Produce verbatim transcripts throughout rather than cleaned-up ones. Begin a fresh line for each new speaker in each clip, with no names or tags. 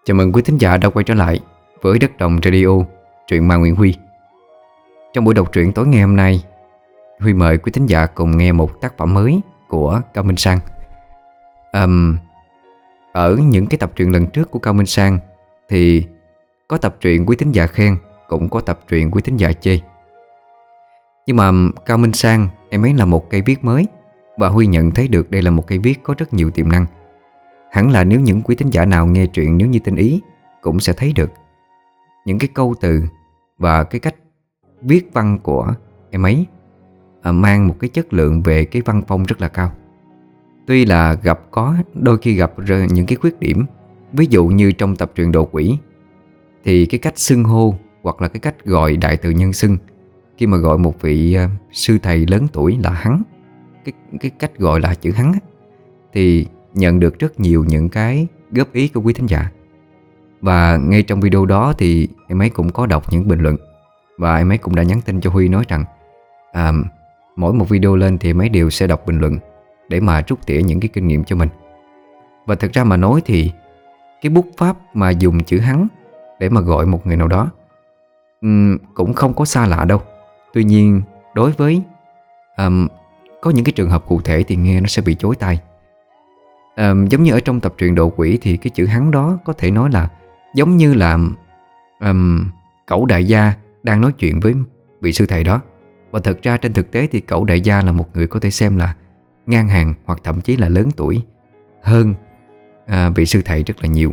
Chào mừng quý thính giả đã quay trở lại với Đất Đồng Radio, truyện ma Nguyễn Huy. Trong buổi đọc truyện tối ngày hôm nay, Huy mời quý thính giả cùng nghe một tác phẩm mới của Cao Minh Sang. um, Ở những cái tập truyện lần trước của Cao Minh Sang thì có tập truyện quý thính giả khen, cũng có tập truyện quý thính giả chê. Nhưng mà Cao Minh Sang em ấy là một cây viết mới, và Huy nhận thấy được đây là một cây viết có rất nhiều tiềm năng. Hẳn là nếu những quý thính giả nào nghe truyện nếu như tinh ý cũng sẽ thấy được những cái câu từ và cái cách viết văn của em ấy à, mang một cái chất lượng về cái văn phong rất là cao. Tuy là gặp có đôi khi gặp những cái khuyết điểm, ví dụ như trong tập truyện Đồ Quỷ thì cái cách xưng hô hoặc là cái cách gọi đại từ nhân xưng, khi mà gọi một vị uh, sư thầy lớn tuổi là hắn, cái, cái cách gọi là chữ hắn á, thì nhận được rất nhiều những cái góp ý của quý thính giả. Và ngay trong video đó thì em ấy cũng có đọc những bình luận, và em ấy cũng đã nhắn tin cho Huy nói rằng à, mỗi một video lên thì em ấy đều sẽ đọc bình luận để mà rút tỉa những cái kinh nghiệm cho mình. Và thật ra mà nói thì cái bút pháp mà dùng chữ hắn để mà gọi một người nào đó um, cũng không có xa lạ đâu. Tuy nhiên đối với um, có những cái trường hợp cụ thể thì nghe nó sẽ bị chối tai. À, giống như ở trong tập truyện Độ Quỷ thì cái chữ hắn đó có thể nói là giống như là um, cẩu đại gia đang nói chuyện với vị sư thầy đó. Và thật ra trên thực tế thì cẩu đại gia là một người có thể xem là ngang hàng hoặc thậm chí là lớn tuổi hơn à, vị sư thầy rất là nhiều.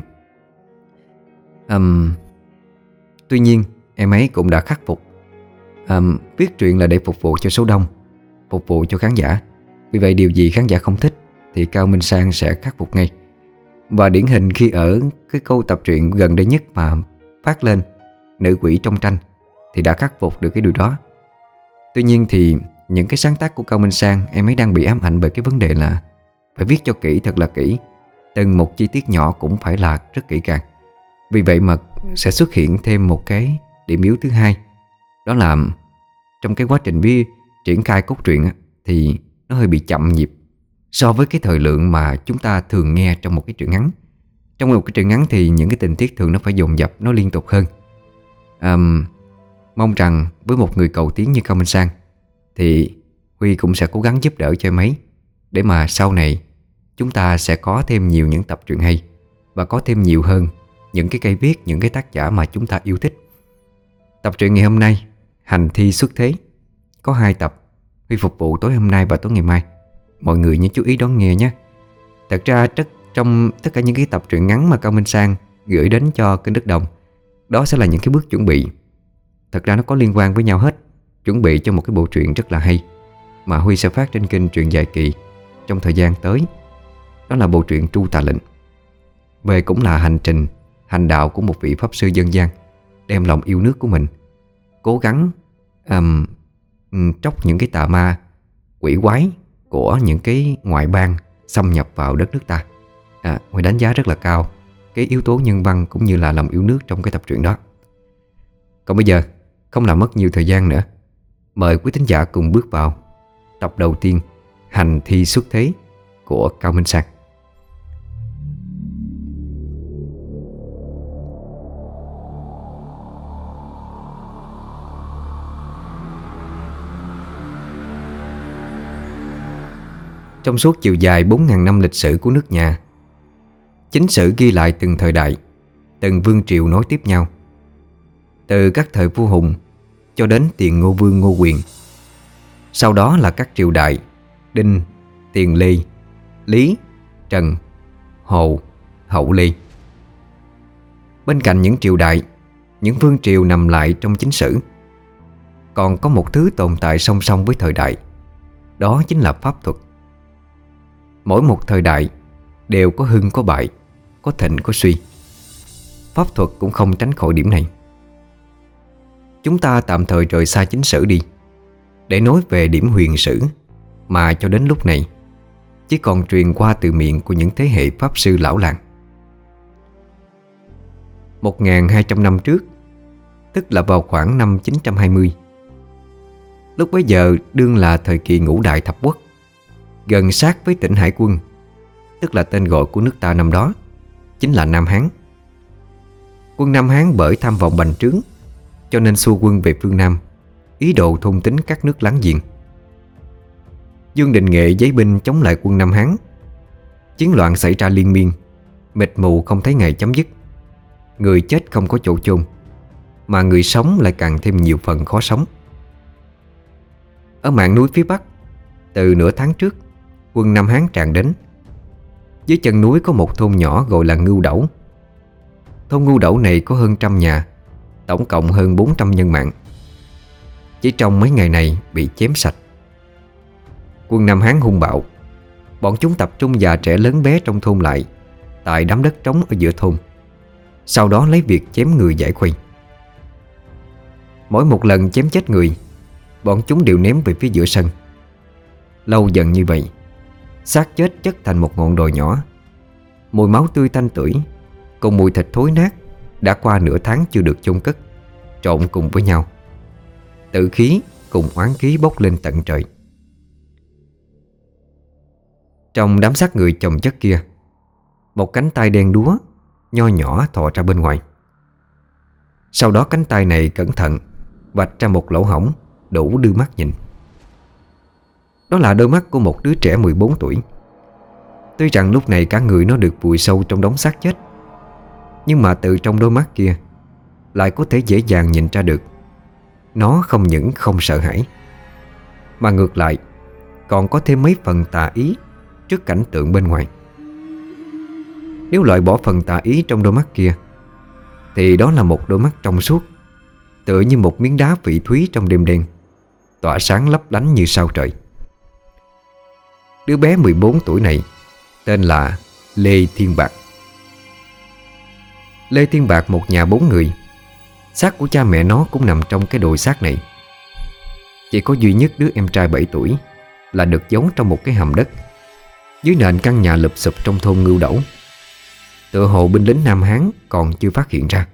um, Tuy nhiên em ấy cũng đã khắc phục. um, Viết truyện là để phục vụ cho số đông, phục vụ cho khán giả. Vì vậy điều gì khán giả không thích thì Cao Minh Sang sẽ khắc phục ngay. Và điển hình khi ở cái câu tập truyện gần đây nhất mà phát lên, Nữ Quỷ Trong Tranh, thì đã khắc phục được cái điều đó. Tuy nhiên thì những cái sáng tác của Cao Minh Sang, em ấy đang bị ám ảnh bởi cái vấn đề là phải viết cho kỹ, thật là kỹ. Từng một chi tiết nhỏ cũng phải là rất kỹ càng. Vì vậy mà sẽ xuất hiện thêm một cái điểm yếu thứ hai. Đó là trong cái quá trình viết triển khai cốt truyện thì nó hơi bị chậm nhịp so với cái thời lượng mà chúng ta thường nghe trong một cái truyện ngắn. Trong một cái truyện ngắn thì những cái tình tiết thường nó phải dồn dập, nó liên tục hơn. à, Mong rằng với một người cầu tiến như Cao Minh Sang thì Huy cũng sẽ cố gắng giúp đỡ cho em ấy, để mà sau này chúng ta sẽ có thêm nhiều những tập truyện hay, và có thêm nhiều hơn những cái cây viết, những cái tác giả mà chúng ta yêu thích. Tập truyện ngày hôm nay, Hành Thi Xuất Thế, có hai tập, Huy phục vụ tối hôm nay và tối ngày mai. Mọi người nhớ chú ý đón nghe nhé. Thật ra tất, trong tất cả những cái tập truyện ngắn mà Cao Minh Sang gửi đến cho kênh Đất Đồng, đó sẽ là những cái bước chuẩn bị. Thật ra nó có liên quan với nhau hết, chuẩn bị cho một cái bộ truyện rất là hay mà Huy sẽ phát trên kênh Truyện Dài Kỳ trong thời gian tới. Đó là bộ truyện Tru Tà Lệnh, về cũng là hành trình, hành đạo của một vị pháp sư dân gian, đem lòng yêu nước của mình cố gắng um, tróc những cái tà ma quỷ quái của những cái ngoại bang xâm nhập vào đất nước ta. à, Huy đánh giá rất là cao cái yếu tố nhân văn cũng như là lòng yêu nước trong cái tập truyện đó. Còn bây giờ không làm mất nhiều thời gian nữa, mời quý thính giả cùng bước vào tập đầu tiên, Hành Thi Xuất Thế của Cao Minh Sang. Trong suốt chiều dài bốn nghìn năm lịch sử của nước nhà, chính sử ghi lại từng thời đại, từng vương triều nối tiếp nhau, từ các thời vua Hùng cho đến tiền Ngô Vương Ngô Quyền. Sau đó là các triều đại Đinh, Tiền Lê, Lý, Trần, Hồ, Hậu Lê. Bên cạnh những triều đại, những vương triều nằm lại trong chính sử, còn có một thứ tồn tại song song với thời đại, đó chính là pháp thuật. Mỗi một thời đại đều có hưng có bại, có thịnh có suy. Pháp thuật cũng không tránh khỏi điểm này. Chúng ta tạm thời rời xa chính sử đi, để nói về điểm huyền sử mà cho đến lúc này chỉ còn truyền qua từ miệng của những thế hệ pháp sư lão làng. một nghìn hai trăm năm trước, tức là vào khoảng năm chín trăm hai mươi, lúc bấy giờ đương là thời kỳ ngũ đại thập quốc, gần sát với tỉnh Hải Quân, tức là tên gọi của nước ta năm đó, chính là Nam Hán. Quân Nam Hán bởi tham vọng bành trướng cho nên xua quân về phương Nam, ý đồ thôn tính các nước láng giềng. Dương Đình Nghệ giấy binh chống lại quân Nam Hán. Chiến loạn xảy ra liên miên, mịt mù không thấy ngày chấm dứt. Người chết không có chỗ chôn, mà người sống lại càng thêm nhiều phần khó sống. Ở mạn núi phía Bắc, từ nửa tháng trước, quân Nam Hán tràn đến. Dưới chân núi có một thôn nhỏ gọi là Ngưu Đẩu. Thôn Ngưu Đẩu này có hơn trăm nhà, tổng cộng hơn bốn trăm nhân mạng. Chỉ trong mấy ngày này bị chém sạch. Quân Nam Hán hung bạo. Bọn chúng tập trung già trẻ lớn bé trong thôn lại tại đám đất trống ở giữa thôn, sau đó lấy việc chém người giải khuây. Mỗi một lần chém chết người, bọn chúng đều ném về phía giữa sân. Lâu dần như vậy, xác chết chất thành một ngọn đồi nhỏ. Mùi máu tươi tanh tưởi cùng mùi thịt thối nát đã qua nửa tháng chưa được chôn cất trộn cùng với nhau. Tử khí cùng oán khí bốc lên tận trời. Trong đám xác người chồng chất kia, một cánh tay đen đúa nho nhỏ thò ra bên ngoài. Sau đó cánh tay này cẩn thận vạch ra một lỗ hổng đủ đưa mắt nhìn. Đó là đôi mắt của một đứa trẻ mười bốn tuổi. Tuy rằng lúc này cả người nó được vùi sâu trong đống xác chết, nhưng mà từ trong đôi mắt kia lại có thể dễ dàng nhìn ra được nó không những không sợ hãi, mà ngược lại còn có thêm mấy phần tà ý trước cảnh tượng bên ngoài. Nếu loại bỏ phần tà ý trong đôi mắt kia, thì đó là một đôi mắt trong suốt, tựa như một miếng đá vị thúy trong đêm đen, tỏa sáng lấp lánh như sao trời. Đứa bé mười bốn tuổi này tên là Lê Thiên Bạc. Lê Thiên Bạc một nhà bốn người. Xác của cha mẹ nó cũng nằm trong cái đồi xác này. Chỉ có duy nhất đứa em trai bảy tuổi là được giấu trong một cái hầm đất dưới nền căn nhà lụp xụp trong thôn Ngưu Đẩu. Tựa hồ binh lính Nam Hán còn chưa phát hiện ra.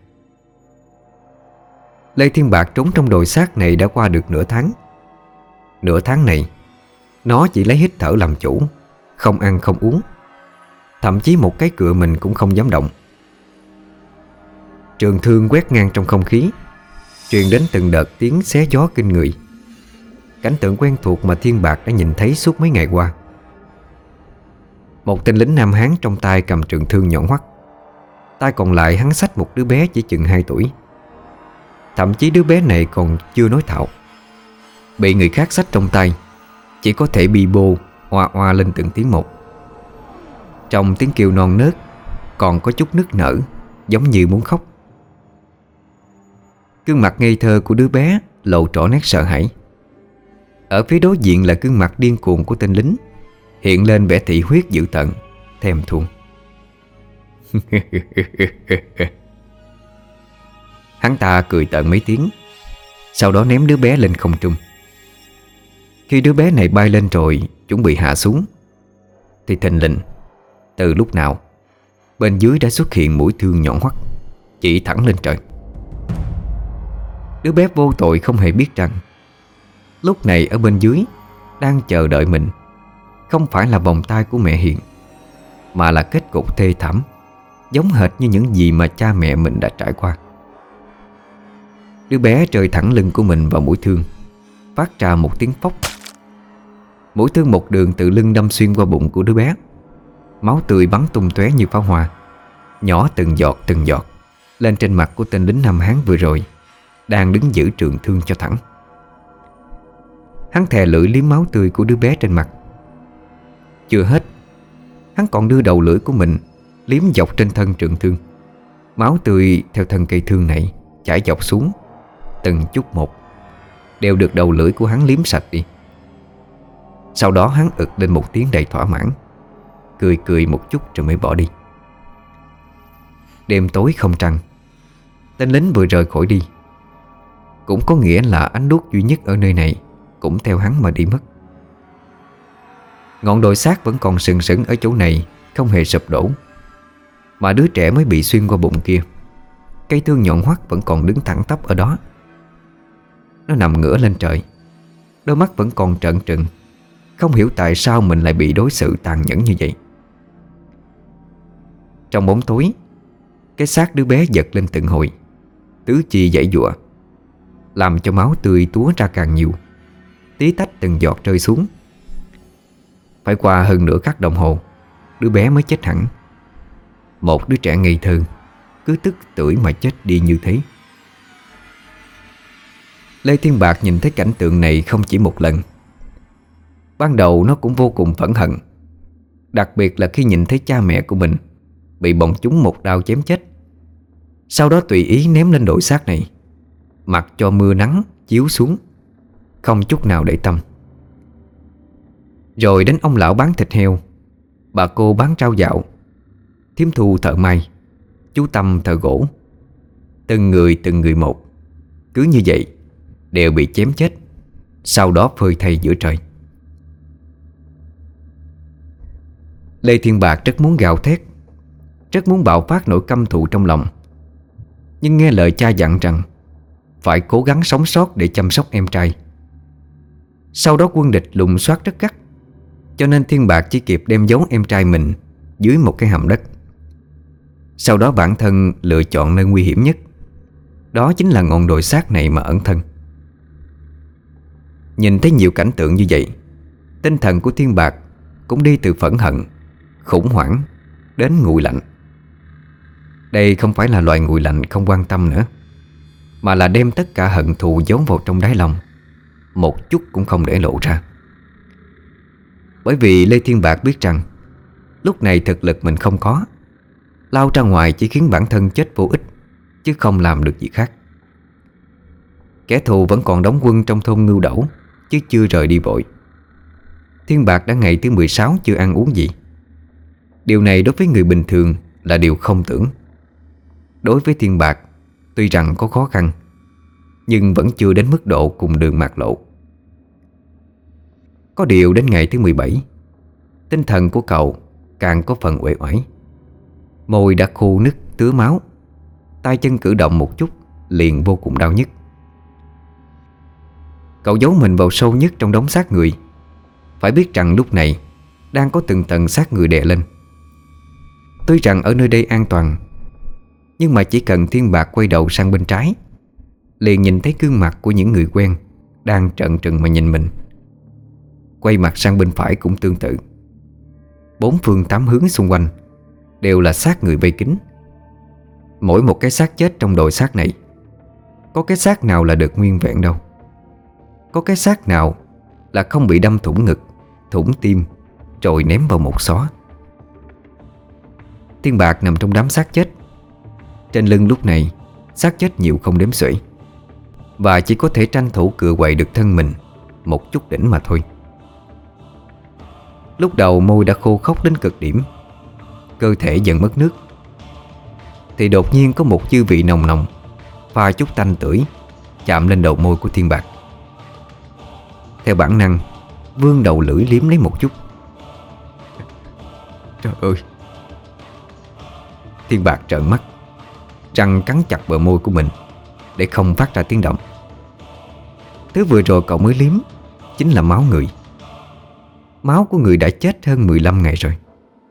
Lê Thiên Bạc trốn trong đồi xác này đã qua được nửa tháng. Nửa tháng này nó chỉ lấy hít thở làm chủ, không ăn không uống, thậm chí một cái cựa mình cũng không dám động. Trường thương quét ngang trong không khí, truyền đến từng đợt tiếng xé gió kinh người. Cảnh tượng quen thuộc mà Thiên Bạc đã nhìn thấy suốt mấy ngày qua. Một tên lính Nam Hán trong tay cầm trường thương nhọn hoắt, tay còn lại hắn xách một đứa bé chỉ chừng hai tuổi. Thậm chí đứa bé này còn chưa nói thạo, bị người khác xách trong tay, chỉ có thể bi bô oa oa lên từng tiếng một. Trong tiếng kêu non nớt còn có chút nức nở, giống như muốn khóc. Gương mặt ngây thơ của đứa bé lộ rõ nét sợ hãi. Ở phía đối diện là gương mặt điên cuồng của tên lính, hiện lên vẻ thị huyết dữ tợn, thèm thuồng. Hắn ta cười tợn mấy tiếng, sau đó ném đứa bé lên không trung. Khi đứa bé này bay lên rồi chuẩn bị hạ xuống, thì thình lình từ lúc nào bên dưới đã xuất hiện mũi thương nhọn hoắt chỉ thẳng lên trời. Đứa bé vô tội không hề biết rằng lúc này ở bên dưới đang chờ đợi mình không phải là vòng tay của mẹ hiền, mà là kết cục thê thảm, giống hệt như những gì mà cha mẹ mình đã trải qua. Đứa bé rơi thẳng lưng của mình vào mũi thương, phát ra một tiếng phốc. Mũi thương một đường từ lưng đâm xuyên qua bụng của đứa bé. Máu tươi bắn tung tóe như pháo hoa, nhỏ từng giọt từng giọt lên trên mặt của tên lính Nam Hán vừa rồi đang đứng giữ trường thương cho thẳng. Hắn thè lưỡi liếm máu tươi của đứa bé trên mặt. Chưa hết, hắn còn đưa đầu lưỡi của mình liếm dọc trên thân trường thương. Máu tươi theo thân cây thương này chảy dọc xuống, từng chút một đều được đầu lưỡi của hắn liếm sạch đi. Sau đó hắn ực lên một tiếng đầy thỏa mãn, cười cười một chút rồi mới bỏ đi. Đêm tối không trăng, tên lính vừa rời khỏi đi, cũng có nghĩa là ánh đuốc duy nhất ở nơi này cũng theo hắn mà đi mất. Ngọn đồi xác vẫn còn sừng sững ở chỗ này, không hề sụp đổ, mà đứa trẻ mới bị xuyên qua bụng kia, cây thương nhọn hoắt vẫn còn đứng thẳng tắp ở đó. Nó nằm ngửa lên trời, đôi mắt vẫn còn trợn trừng, không hiểu tại sao mình lại bị đối xử tàn nhẫn như vậy. Trong bóng tối, cái xác đứa bé giật lên từng hồi, tứ chi giãy giụa, làm cho máu tươi túa ra càng nhiều, tí tách từng giọt rơi xuống. Phải qua hơn nửa khắc đồng hồ, đứa bé mới chết hẳn. Một đứa trẻ ngây thơ cứ tức tưởi mà chết đi như thế. Lê Thiên Bạc nhìn thấy cảnh tượng này không chỉ một lần. Ban đầu nó cũng vô cùng phẫn hận, đặc biệt là khi nhìn thấy cha mẹ của mình bị bọn chúng một đao chém chết, sau đó tùy ý ném lên đồi xác này, mặc cho mưa nắng chiếu xuống, không chút nào để tâm. Rồi đến ông lão bán thịt heo, bà cô bán rau dạo, thím Thu thợ may, chú Tâm thợ gỗ. Từng người từng người một, cứ như vậy đều bị chém chết, sau đó phơi thây giữa trời. Lê Thiên Bạc rất muốn gào thét, rất muốn bạo phát nỗi căm thù trong lòng, nhưng nghe lời cha dặn rằng phải cố gắng sống sót để chăm sóc em trai. Sau đó quân địch lùng soát rất gắt, cho nên Thiên Bạc chỉ kịp đem giấu em trai mình dưới một cái hầm đất. Sau đó bản thân lựa chọn nơi nguy hiểm nhất, đó chính là ngọn đồi xác này mà ẩn thân. Nhìn thấy nhiều cảnh tượng như vậy, tinh thần của Thiên Bạc cũng đi từ phẫn hận, khủng hoảng đến nguội lạnh. Đây không phải là loài nguội lạnh không quan tâm nữa, mà là đem tất cả hận thù giấu vào trong đáy lòng, một chút cũng không để lộ ra. Bởi vì Lê Thiên Bạc biết rằng lúc này thực lực mình không có, lao ra ngoài chỉ khiến bản thân chết vô ích, chứ không làm được gì khác. Kẻ thù vẫn còn đóng quân trong thôn Ngưu Đẩu, chứ chưa rời đi vội. Thiên Bạc đã ngày thứ mười sáu chưa ăn uống gì. Điều này đối với người bình thường là điều không tưởng. Đối với Thiên Bạc, tuy rằng có khó khăn, nhưng vẫn chưa đến mức độ cùng đường mạt lộ. Có điều đến ngày thứ mười bảy, tinh thần của cậu càng có phần uể oải. Môi đã khô nứt tứa máu, tay chân cử động một chút liền vô cùng đau nhức. Cậu giấu mình vào sâu nhất trong đống xác người. Phải biết rằng lúc này đang có từng tầng xác người đè lên. Tuy rằng ở nơi đây an toàn, nhưng mà chỉ cần Thiên Bạc quay đầu sang bên trái, liền nhìn thấy gương mặt của những người quen đang trợn trừng mà nhìn mình. Quay mặt sang bên phải cũng tương tự. Bốn phương tám hướng xung quanh đều là xác người vây kín. Mỗi một cái xác chết trong đồi xác này, có cái xác nào là được nguyên vẹn đâu. Có cái xác nào là không bị đâm thủng ngực, thủng tim, rồi ném vào một xó. Thiên Bạc nằm trong đám xác chết. Trên lưng lúc này xác chết nhiều không đếm xuể, và chỉ có thể tranh thủ cựa quậy được thân mình một chút đỉnh mà thôi. Lúc đầu môi đã khô khốc đến cực điểm, cơ thể dần mất nước, thì đột nhiên có một dư vị nồng nồng pha chút tanh tưởi chạm lên đầu môi của Thiên Bạc. Theo bản năng vươn đầu lưỡi liếm lấy một chút. Trời ơi! Thiên Bạc trợn mắt, răng cắn chặt bờ môi của mình để không phát ra tiếng động. Thứ vừa rồi cậu mới liếm chính là máu người. Máu của người đã chết hơn mười lăm ngày rồi.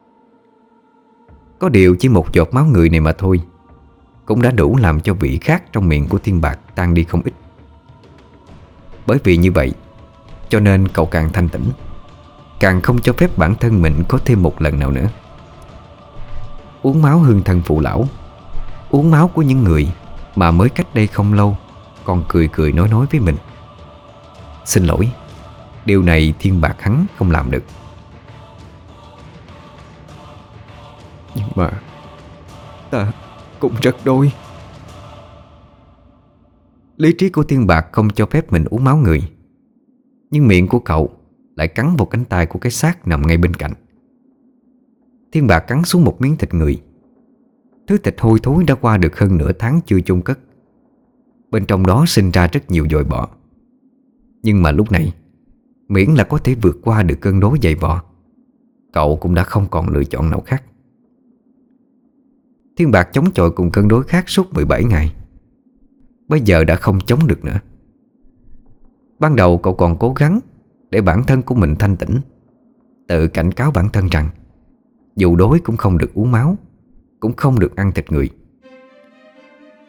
Có điều chỉ một giọt máu người này mà thôi cũng đã đủ làm cho vị khát trong miệng của Thiên Bạc tan đi không ít. Bởi vì như vậy cho nên cậu càng thanh tĩnh, càng không cho phép bản thân mình có thêm một lần nào nữa. Uống máu hương thân phụ lão, uống máu của những người mà mới cách đây không lâu còn cười cười nói nói với mình. Xin lỗi, điều này Thiên Bạc hắn không làm được. Nhưng mà ta cũng rất đôi. Lý trí của Thiên Bạc không cho phép mình uống máu người, nhưng miệng của cậu lại cắn vào cánh tay của cái xác nằm ngay bên cạnh. Thiên Bạc cắn xuống một miếng thịt người. Thứ thịt hôi thối đã qua được hơn nửa tháng chưa chôn cất. Bên trong đó sinh ra rất nhiều dòi bọ. Nhưng mà lúc này, miễn là có thể vượt qua được cơn đói dày vò, cậu cũng đã không còn lựa chọn nào khác. Thiên Bạc chống chọi cùng cơn đói khát suốt mười bảy ngày. Bây giờ đã không chống được nữa. Ban đầu cậu còn cố gắng để bản thân của mình thanh tĩnh, tự cảnh cáo bản thân rằng dù đói cũng không được uống máu, cũng không được ăn thịt người.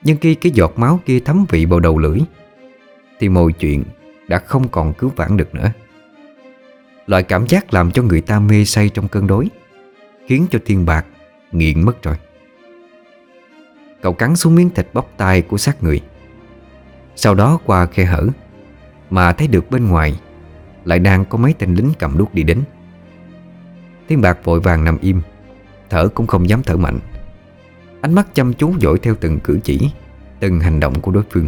Nhưng khi cái giọt máu kia thấm vị vào đầu lưỡi thì mọi chuyện đã không còn cứu vãn được nữa. Loại cảm giác làm cho người ta mê say trong cơn đói khiến cho Thiên Bạc nghiện mất rồi. Cậu cắn xuống miếng thịt bóc tai của xác người. Sau đó qua khe hở mà thấy được bên ngoài lại đang có mấy tên lính cầm đuốc đi đến. Thiên Bạc vội vàng nằm im, thở cũng không dám thở mạnh, ánh mắt chăm chú dõi theo từng cử chỉ, từng hành động của đối phương.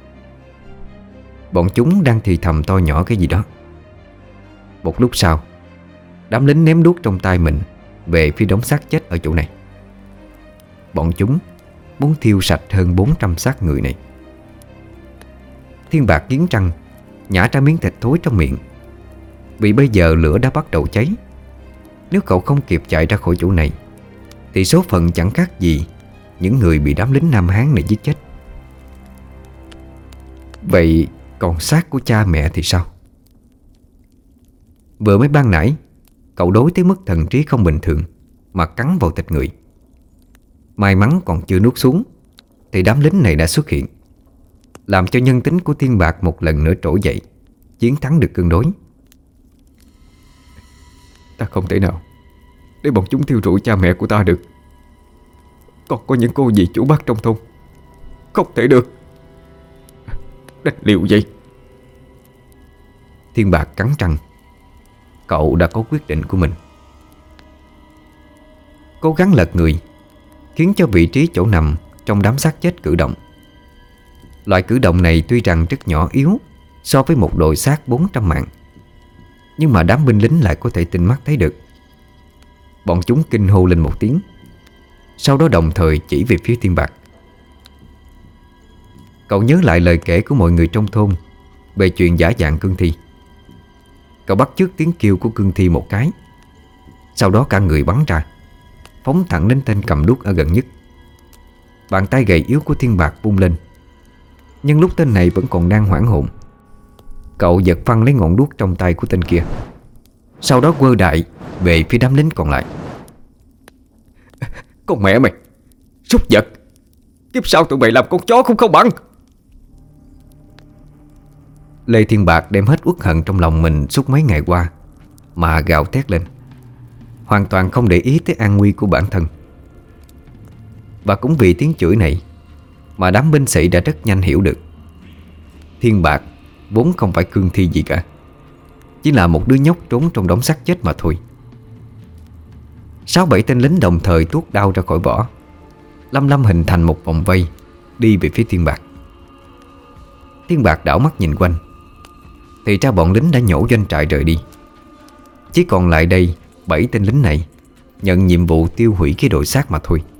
Bọn chúng đang thì thầm to nhỏ cái gì đó. Một lúc sau, đám lính ném đuốc trong tay mình về phía đống xác chết ở chỗ này. Bọn chúng muốn thiêu sạch hơn bốn trăm xác người này. Thiên Bạc nghiến răng, nhả ra miếng thịt thối trong miệng. Vì bây giờ lửa đã bắt đầu cháy. Nếu cậu không kịp chạy ra khỏi chỗ này thì số phận chẳng khác gì những người bị đám lính Nam Hán này giết chết. Vậy còn xác của cha mẹ thì sao? Vừa mới ban nãy cậu đối tới mức thần trí không bình thường mà cắn vào thịt người. May mắn còn chưa nuốt xuống thì đám lính này đã xuất hiện, làm cho nhân tính của Thiên Bạc một lần nữa trỗi dậy, chiến thắng được cơn đói. Ta không thể nào để bọn chúng thiêu rụi cha mẹ của ta được. Còn có những cô dì chủ bác trong thôn, không thể được. Đánh liều vậy. Thiên Bạc cắn răng. Cậu đã có quyết định của mình. Cố gắng lật người, khiến cho vị trí chỗ nằm trong đám xác chết cử động. Loại cử động này tuy rằng rất nhỏ yếu so với một đội xác bốn trăm mạng, nhưng mà đám binh lính lại có thể tinh mắt thấy được. Bọn chúng kinh hô lên một tiếng, sau đó đồng thời chỉ về phía Thiên Bạc. Cậu nhớ lại lời kể của mọi người trong thôn về chuyện giả dạng cương thi. Cậu bắt chước tiếng kêu của cương thi một cái, sau đó cả người bắn ra, phóng thẳng đến tên cầm đuốc ở gần nhất. Bàn tay gầy yếu của Thiên Bạc vung lên, nhưng lúc tên này vẫn còn đang hoảng hồn, cậu giật phăng lấy ngọn đuốc trong tay của tên kia, sau đó quơ đại về phía đám lính còn lại. Con mẹ mày, súc vật, kiếp sau tụi mày làm con chó cũng không bằng. Lê Thiên Bạc đem hết uất hận trong lòng mình suốt mấy ngày qua mà gào thét lên, hoàn toàn không để ý tới an nguy của bản thân. Và cũng vì tiếng chửi này mà đám binh sĩ đã rất nhanh hiểu được Thiên Bạc vốn không phải cương thi gì cả, chỉ là một đứa nhóc trốn trong đống xác chết mà thôi. Sáu bảy tên lính đồng thời tuốt đao ra khỏi vỏ, lâm lâm hình thành một vòng vây đi về phía Thiên Bạc. Thiên Bạc đảo mắt nhìn quanh thì ra bọn lính đã nhổ doanh trại rời đi. Chỉ còn lại đây bảy tên lính này nhận nhiệm vụ tiêu hủy cái đội xác mà thôi.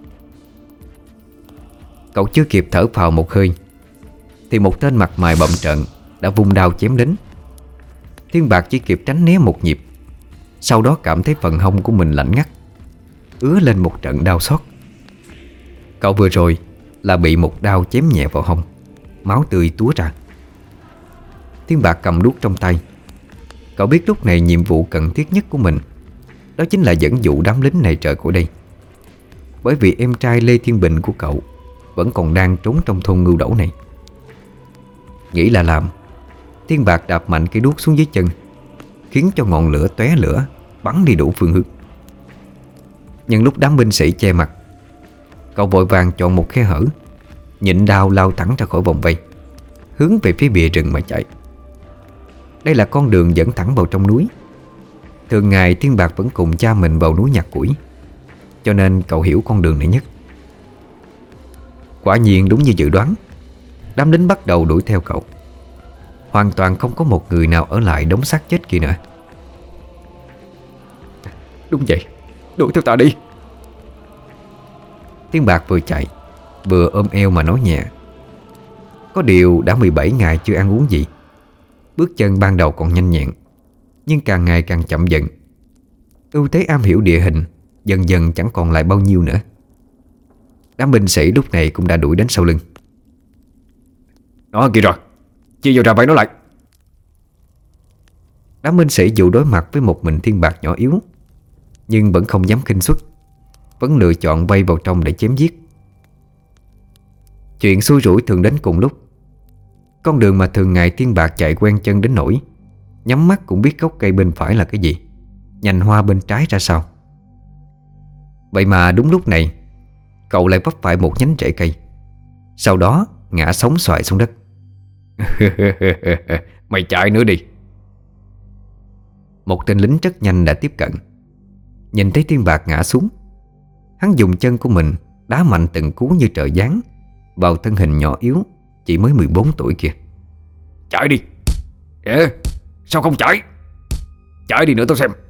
Cậu chưa kịp thở phào một hơi thì một tên mặt mày bậm trợn đã vung đao chém đến. Thiên Bạc chỉ kịp tránh né một nhịp, sau đó cảm thấy phần hông của mình lạnh ngắt, ứa lên một trận đau xót. Cậu vừa rồi là bị một đao chém nhẹ vào hông, máu tươi túa ra. Thiên Bạc cầm đuốc trong tay. Cậu biết lúc này nhiệm vụ cần thiết nhất của mình đó chính là dẫn dụ đám lính này rời khỏi đây, bởi vì em trai Lê Thiên Bình của cậu vẫn còn đang trốn trong thôn Ngưu Đẩu này. Nghĩ là làm, Thiên Bạc đạp mạnh cây đuốc xuống dưới chân, khiến cho ngọn lửa tóe lửa bắn đi đủ phương hướng. Nhưng lúc đám binh sĩ che mặt, cậu vội vàng chọn một khe hở, nhịn đao lao thẳng ra khỏi vòng vây, hướng về phía bìa rừng mà chạy. Đây là con đường dẫn thẳng vào trong núi. Thường ngày Thiên Bạc vẫn cùng cha mình vào núi nhặt củi, cho nên cậu hiểu con đường này nhất. Quả nhiên đúng như dự đoán, đám lính bắt đầu đuổi theo cậu. Hoàn toàn không có một người nào ở lại đống xác chết kia nữa. Đúng vậy, đuổi theo ta đi. Thiên Bạc vừa chạy vừa ôm eo mà nói nhẹ. Có điều đã mười bảy ngày chưa ăn uống gì, bước chân ban đầu còn nhanh nhẹn, nhưng càng ngày càng chậm dần. Ưu thế am hiểu địa hình dần dần chẳng còn lại bao nhiêu nữa. Đám binh sĩ lúc này cũng đã đuổi đến sau lưng. Nó kìa rồi, chia vào ra vây nó lại. Đám binh sĩ dù đối mặt với một mình Thiên Bạc nhỏ yếu, nhưng vẫn không dám khinh suất, vẫn lựa chọn vây vào trong để chém giết. Chuyện xui rủi thường đến cùng lúc. Con đường mà thường ngày Thiên Bạc chạy quen chân đến nỗi nhắm mắt cũng biết gốc cây bên phải là cái gì, nhành hoa bên trái ra sao. Vậy mà đúng lúc này cậu lại vấp phải một nhánh rễ cây, sau đó ngã sóng xoài xuống đất. Mày chạy nữa đi. Một tên lính rất nhanh đã tiếp cận. Nhìn thấy Thiên Bạc ngã xuống, hắn dùng chân của mình đá mạnh từng cú như trời giáng vào thân hình nhỏ yếu chỉ mới mười bốn tuổi kia. Chạy đi. Ê, sao không chạy? Chạy đi nữa tao xem.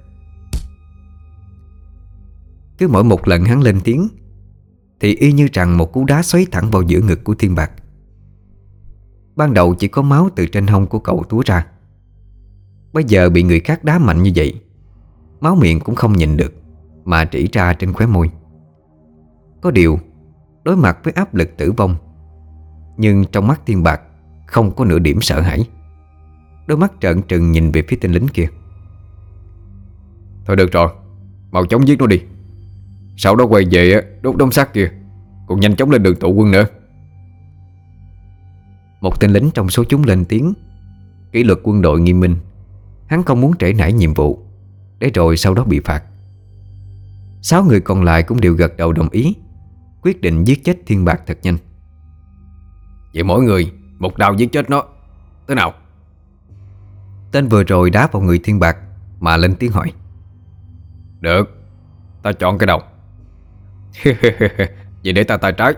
Cứ mỗi một lần hắn lên tiếng thì y như rằng một cú đá xoáy thẳng vào giữa ngực của Thiên Bạc. Ban đầu chỉ có máu từ trên hông của cậu túa ra. Bây giờ bị người khác đá mạnh như vậy, máu miệng cũng không nhìn được mà rỉ ra trên khóe môi. Có điều, đối mặt với áp lực tử vong, nhưng trong mắt Thiên Bạc không có nửa điểm sợ hãi. Đôi mắt trợn trừng nhìn về phía tên lính kia. Thôi được rồi, mau chóng giết nó đi. Sau đó quay về đốt đống xác kia, còn nhanh chóng lên đường tụ quân nữa. Một tên lính trong số chúng lên tiếng. Kỷ luật quân đội nghiêm minh, hắn không muốn trễ nải nhiệm vụ để rồi sau đó bị phạt. Sáu người còn lại cũng đều gật đầu đồng ý, quyết định giết chết Thiên Bạc thật nhanh. Vậy mỗi người một đao giết chết nó, thế nào? Tên vừa rồi đá vào người Thiên Bạc mà lên tiếng hỏi. Được, ta chọn cái đầu. Vậy để ta tay trái.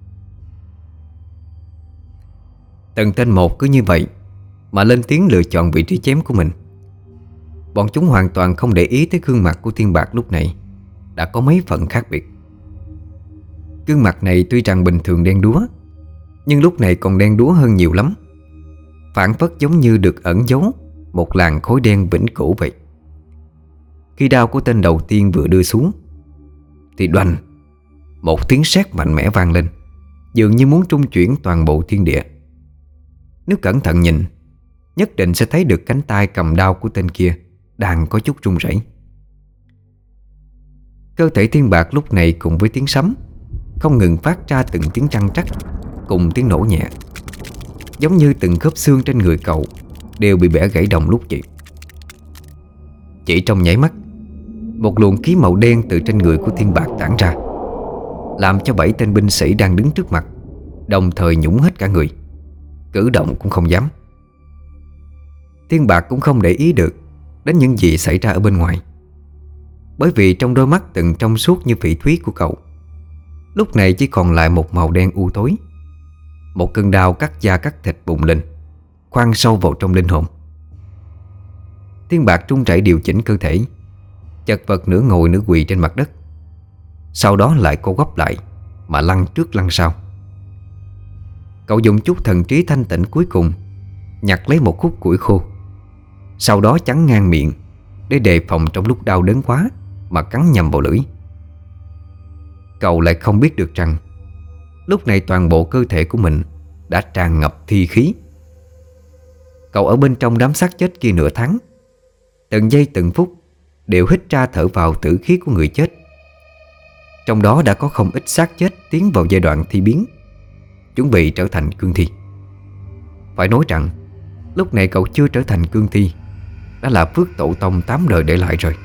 Từng tên một cứ như vậy mà lên tiếng lựa chọn vị trí chém của mình. Bọn chúng hoàn toàn không để ý tới gương mặt của Thiên Bạc lúc này đã có mấy phần khác biệt. Gương mặt này tuy rằng bình thường đen đúa, nhưng lúc này còn đen đúa hơn nhiều lắm, phảng phất giống như được ẩn giấu một làn khói đen vĩnh cửu vậy. Khi đao của tên đầu tiên vừa đưa xuống thì đoành, một tiếng sét mạnh mẽ vang lên, dường như muốn trung chuyển toàn bộ thiên địa. Nếu cẩn thận nhìn, nhất định sẽ thấy được cánh tay cầm đao của tên kia đang có chút run rẩy. Cơ thể Thiên Bạc lúc này cùng với tiếng sấm không ngừng phát ra từng tiếng răng rắc cùng tiếng nổ nhẹ, giống như từng khớp xương trên người cậu đều bị bẻ gãy đồng lúc vậy. Chỉ trong nháy mắt, một luồng khí màu đen từ trên người của Thiên Bạc tản ra, làm cho bảy tên binh sĩ đang đứng trước mặt đồng thời nhũng hết cả người, cử động cũng không dám. Thiên Bạc cũng không để ý được đến những gì xảy ra ở bên ngoài, bởi vì trong đôi mắt từng trong suốt như phỉ thúy của cậu lúc này chỉ còn lại một màu đen u tối. Một cơn đao cắt da cắt thịt bùng lên, khoan sâu vào trong linh hồn. Thiên Bạc run rẩy điều chỉnh cơ thể, chật vật nửa ngồi nửa quỳ trên mặt đất, sau đó lại co quắp lại mà lăn trước lăn sau. Cậu dùng chút thần trí thanh tịnh cuối cùng nhặt lấy một khúc củi khô, sau đó chắn ngang miệng để đề phòng trong lúc đau đớn quá mà cắn nhầm vào lưỡi. Cậu lại không biết được rằng lúc này toàn bộ cơ thể của mình đã tràn ngập thi khí. Cậu ở bên trong đám xác chết kia nửa tháng, từng giây từng phút đều hít ra thở vào tử khí của người chết. Trong đó đã có không ít xác chết tiến vào giai đoạn thi biến, chuẩn bị trở thành cương thi. Phải nói rằng lúc này cậu chưa trở thành cương thi đã là phước tổ tông tám đời để lại rồi.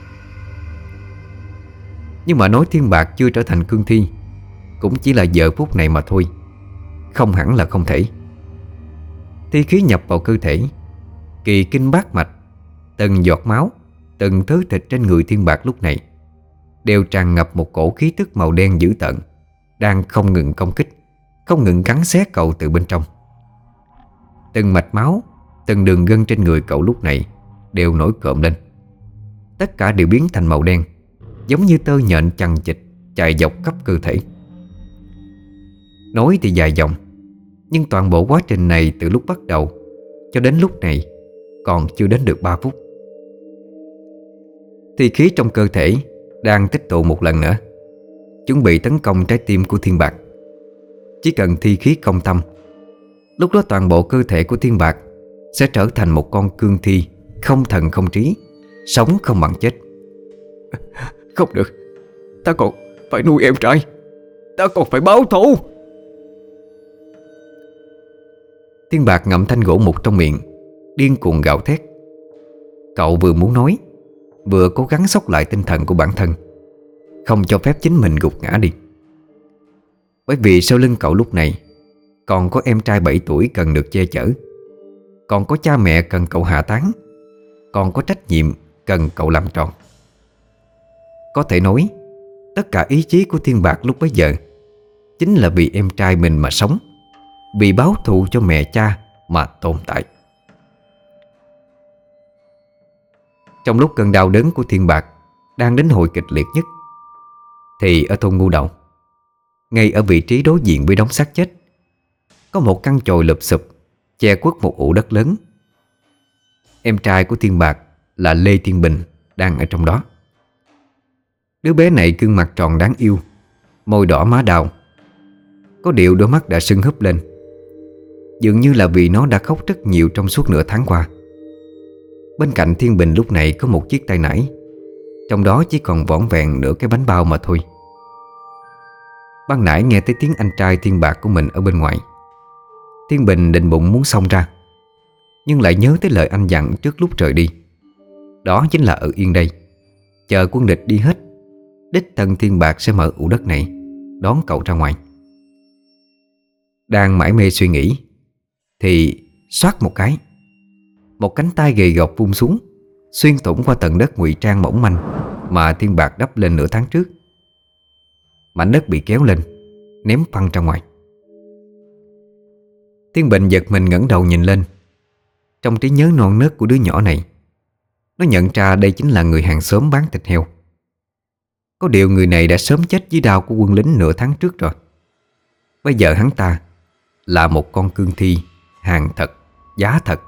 Nhưng mà nói Thiên Bạc chưa trở thành cương thi cũng chỉ là giờ phút này mà thôi, không hẳn là không thể. Thi khí nhập vào cơ thể, kỳ kinh bát mạch, từng giọt máu, từng thớ thịt trên người Thiên Bạc lúc này đều tràn ngập một cổ khí tức màu đen dữ tợn, đang không ngừng công kích, không ngừng cắn xé cậu từ bên trong. Từng mạch máu, từng đường gân trên người cậu lúc này đều nổi cộm lên, tất cả đều biến thành màu đen, giống như tơ nhện chằng chịt chạy dọc khắp cơ thể. Nói thì dài dòng, nhưng toàn bộ quá trình này từ lúc bắt đầu cho đến lúc này còn chưa đến được ba phút. Thi khí trong cơ thể đang tích tụ một lần nữa, chuẩn bị tấn công trái tim của Thiên Bạc. Chỉ cần thi khí công tâm, lúc đó toàn bộ cơ thể của Thiên Bạc sẽ trở thành một con cương thi không thần không trí, sống không bằng chết. Không được, ta còn phải nuôi em trai, ta còn phải báo thù. Thiên Bạc ngậm thanh gỗ mục trong miệng, điên cuồng gào thét. Cậu vừa muốn nói, vừa cố gắng xốc lại tinh thần của bản thân, không cho phép chính mình gục ngã đi. Bởi vì sau lưng cậu lúc này còn có em trai bảy tuổi cần được che chở, còn có cha mẹ cần cậu hạ táng, còn có trách nhiệm cần cậu làm tròn. Có thể nói, tất cả ý chí của Thiên Bạc lúc bấy giờ chính là vì em trai mình mà sống, vì báo thù cho mẹ cha mà tồn tại. Trong lúc cơn đau đớn của Thiên Bạc đang đến hồi kịch liệt nhất, thì ở thôn Ngu Đầu, ngay ở vị trí đối diện với đống xác chết, có một căn chòi lụp xụp che khuất một ụ đất lớn. Em trai của Thiên Bạc là Lê Thiên Bình đang ở trong đó. Đứa bé này gương mặt tròn đáng yêu, môi đỏ má đào. Có điều đôi mắt đã sưng húp lên, dường như là vì nó đã khóc rất nhiều trong suốt nửa tháng qua. Bên cạnh Thiên Bình lúc này có một chiếc tay nải, trong đó chỉ còn vỏn vẹn nửa cái bánh bao mà thôi. Ban nãy nghe thấy tiếng anh trai Thiên Bạc của mình ở bên ngoài, Thiên Bình định bụng muốn xông ra, nhưng lại nhớ tới lời anh dặn trước lúc rời đi. Đó chính là ở yên đây, chờ quân địch đi hết, đích thân Thiên Bạc sẽ mở ụ đất này đón cậu ra ngoài. Đang mải mê suy nghĩ thì xoát một cái, một cánh tay gầy gộc vung xuống, xuyên thủng qua tầng đất ngụy trang mỏng manh mà Thiên Bạc đắp lên nửa tháng trước. Mảnh đất bị kéo lên, ném phăng ra ngoài. Thiên Bình giật mình ngẩng đầu nhìn lên. Trong trí nhớ non nớt của đứa nhỏ này, nó nhận ra đây chính là người hàng xóm bán thịt heo. Có điều người này đã sớm chết dưới đao của quân lính nửa tháng trước rồi. Bây giờ hắn ta là một con cương thi, hàng thật, giá thật.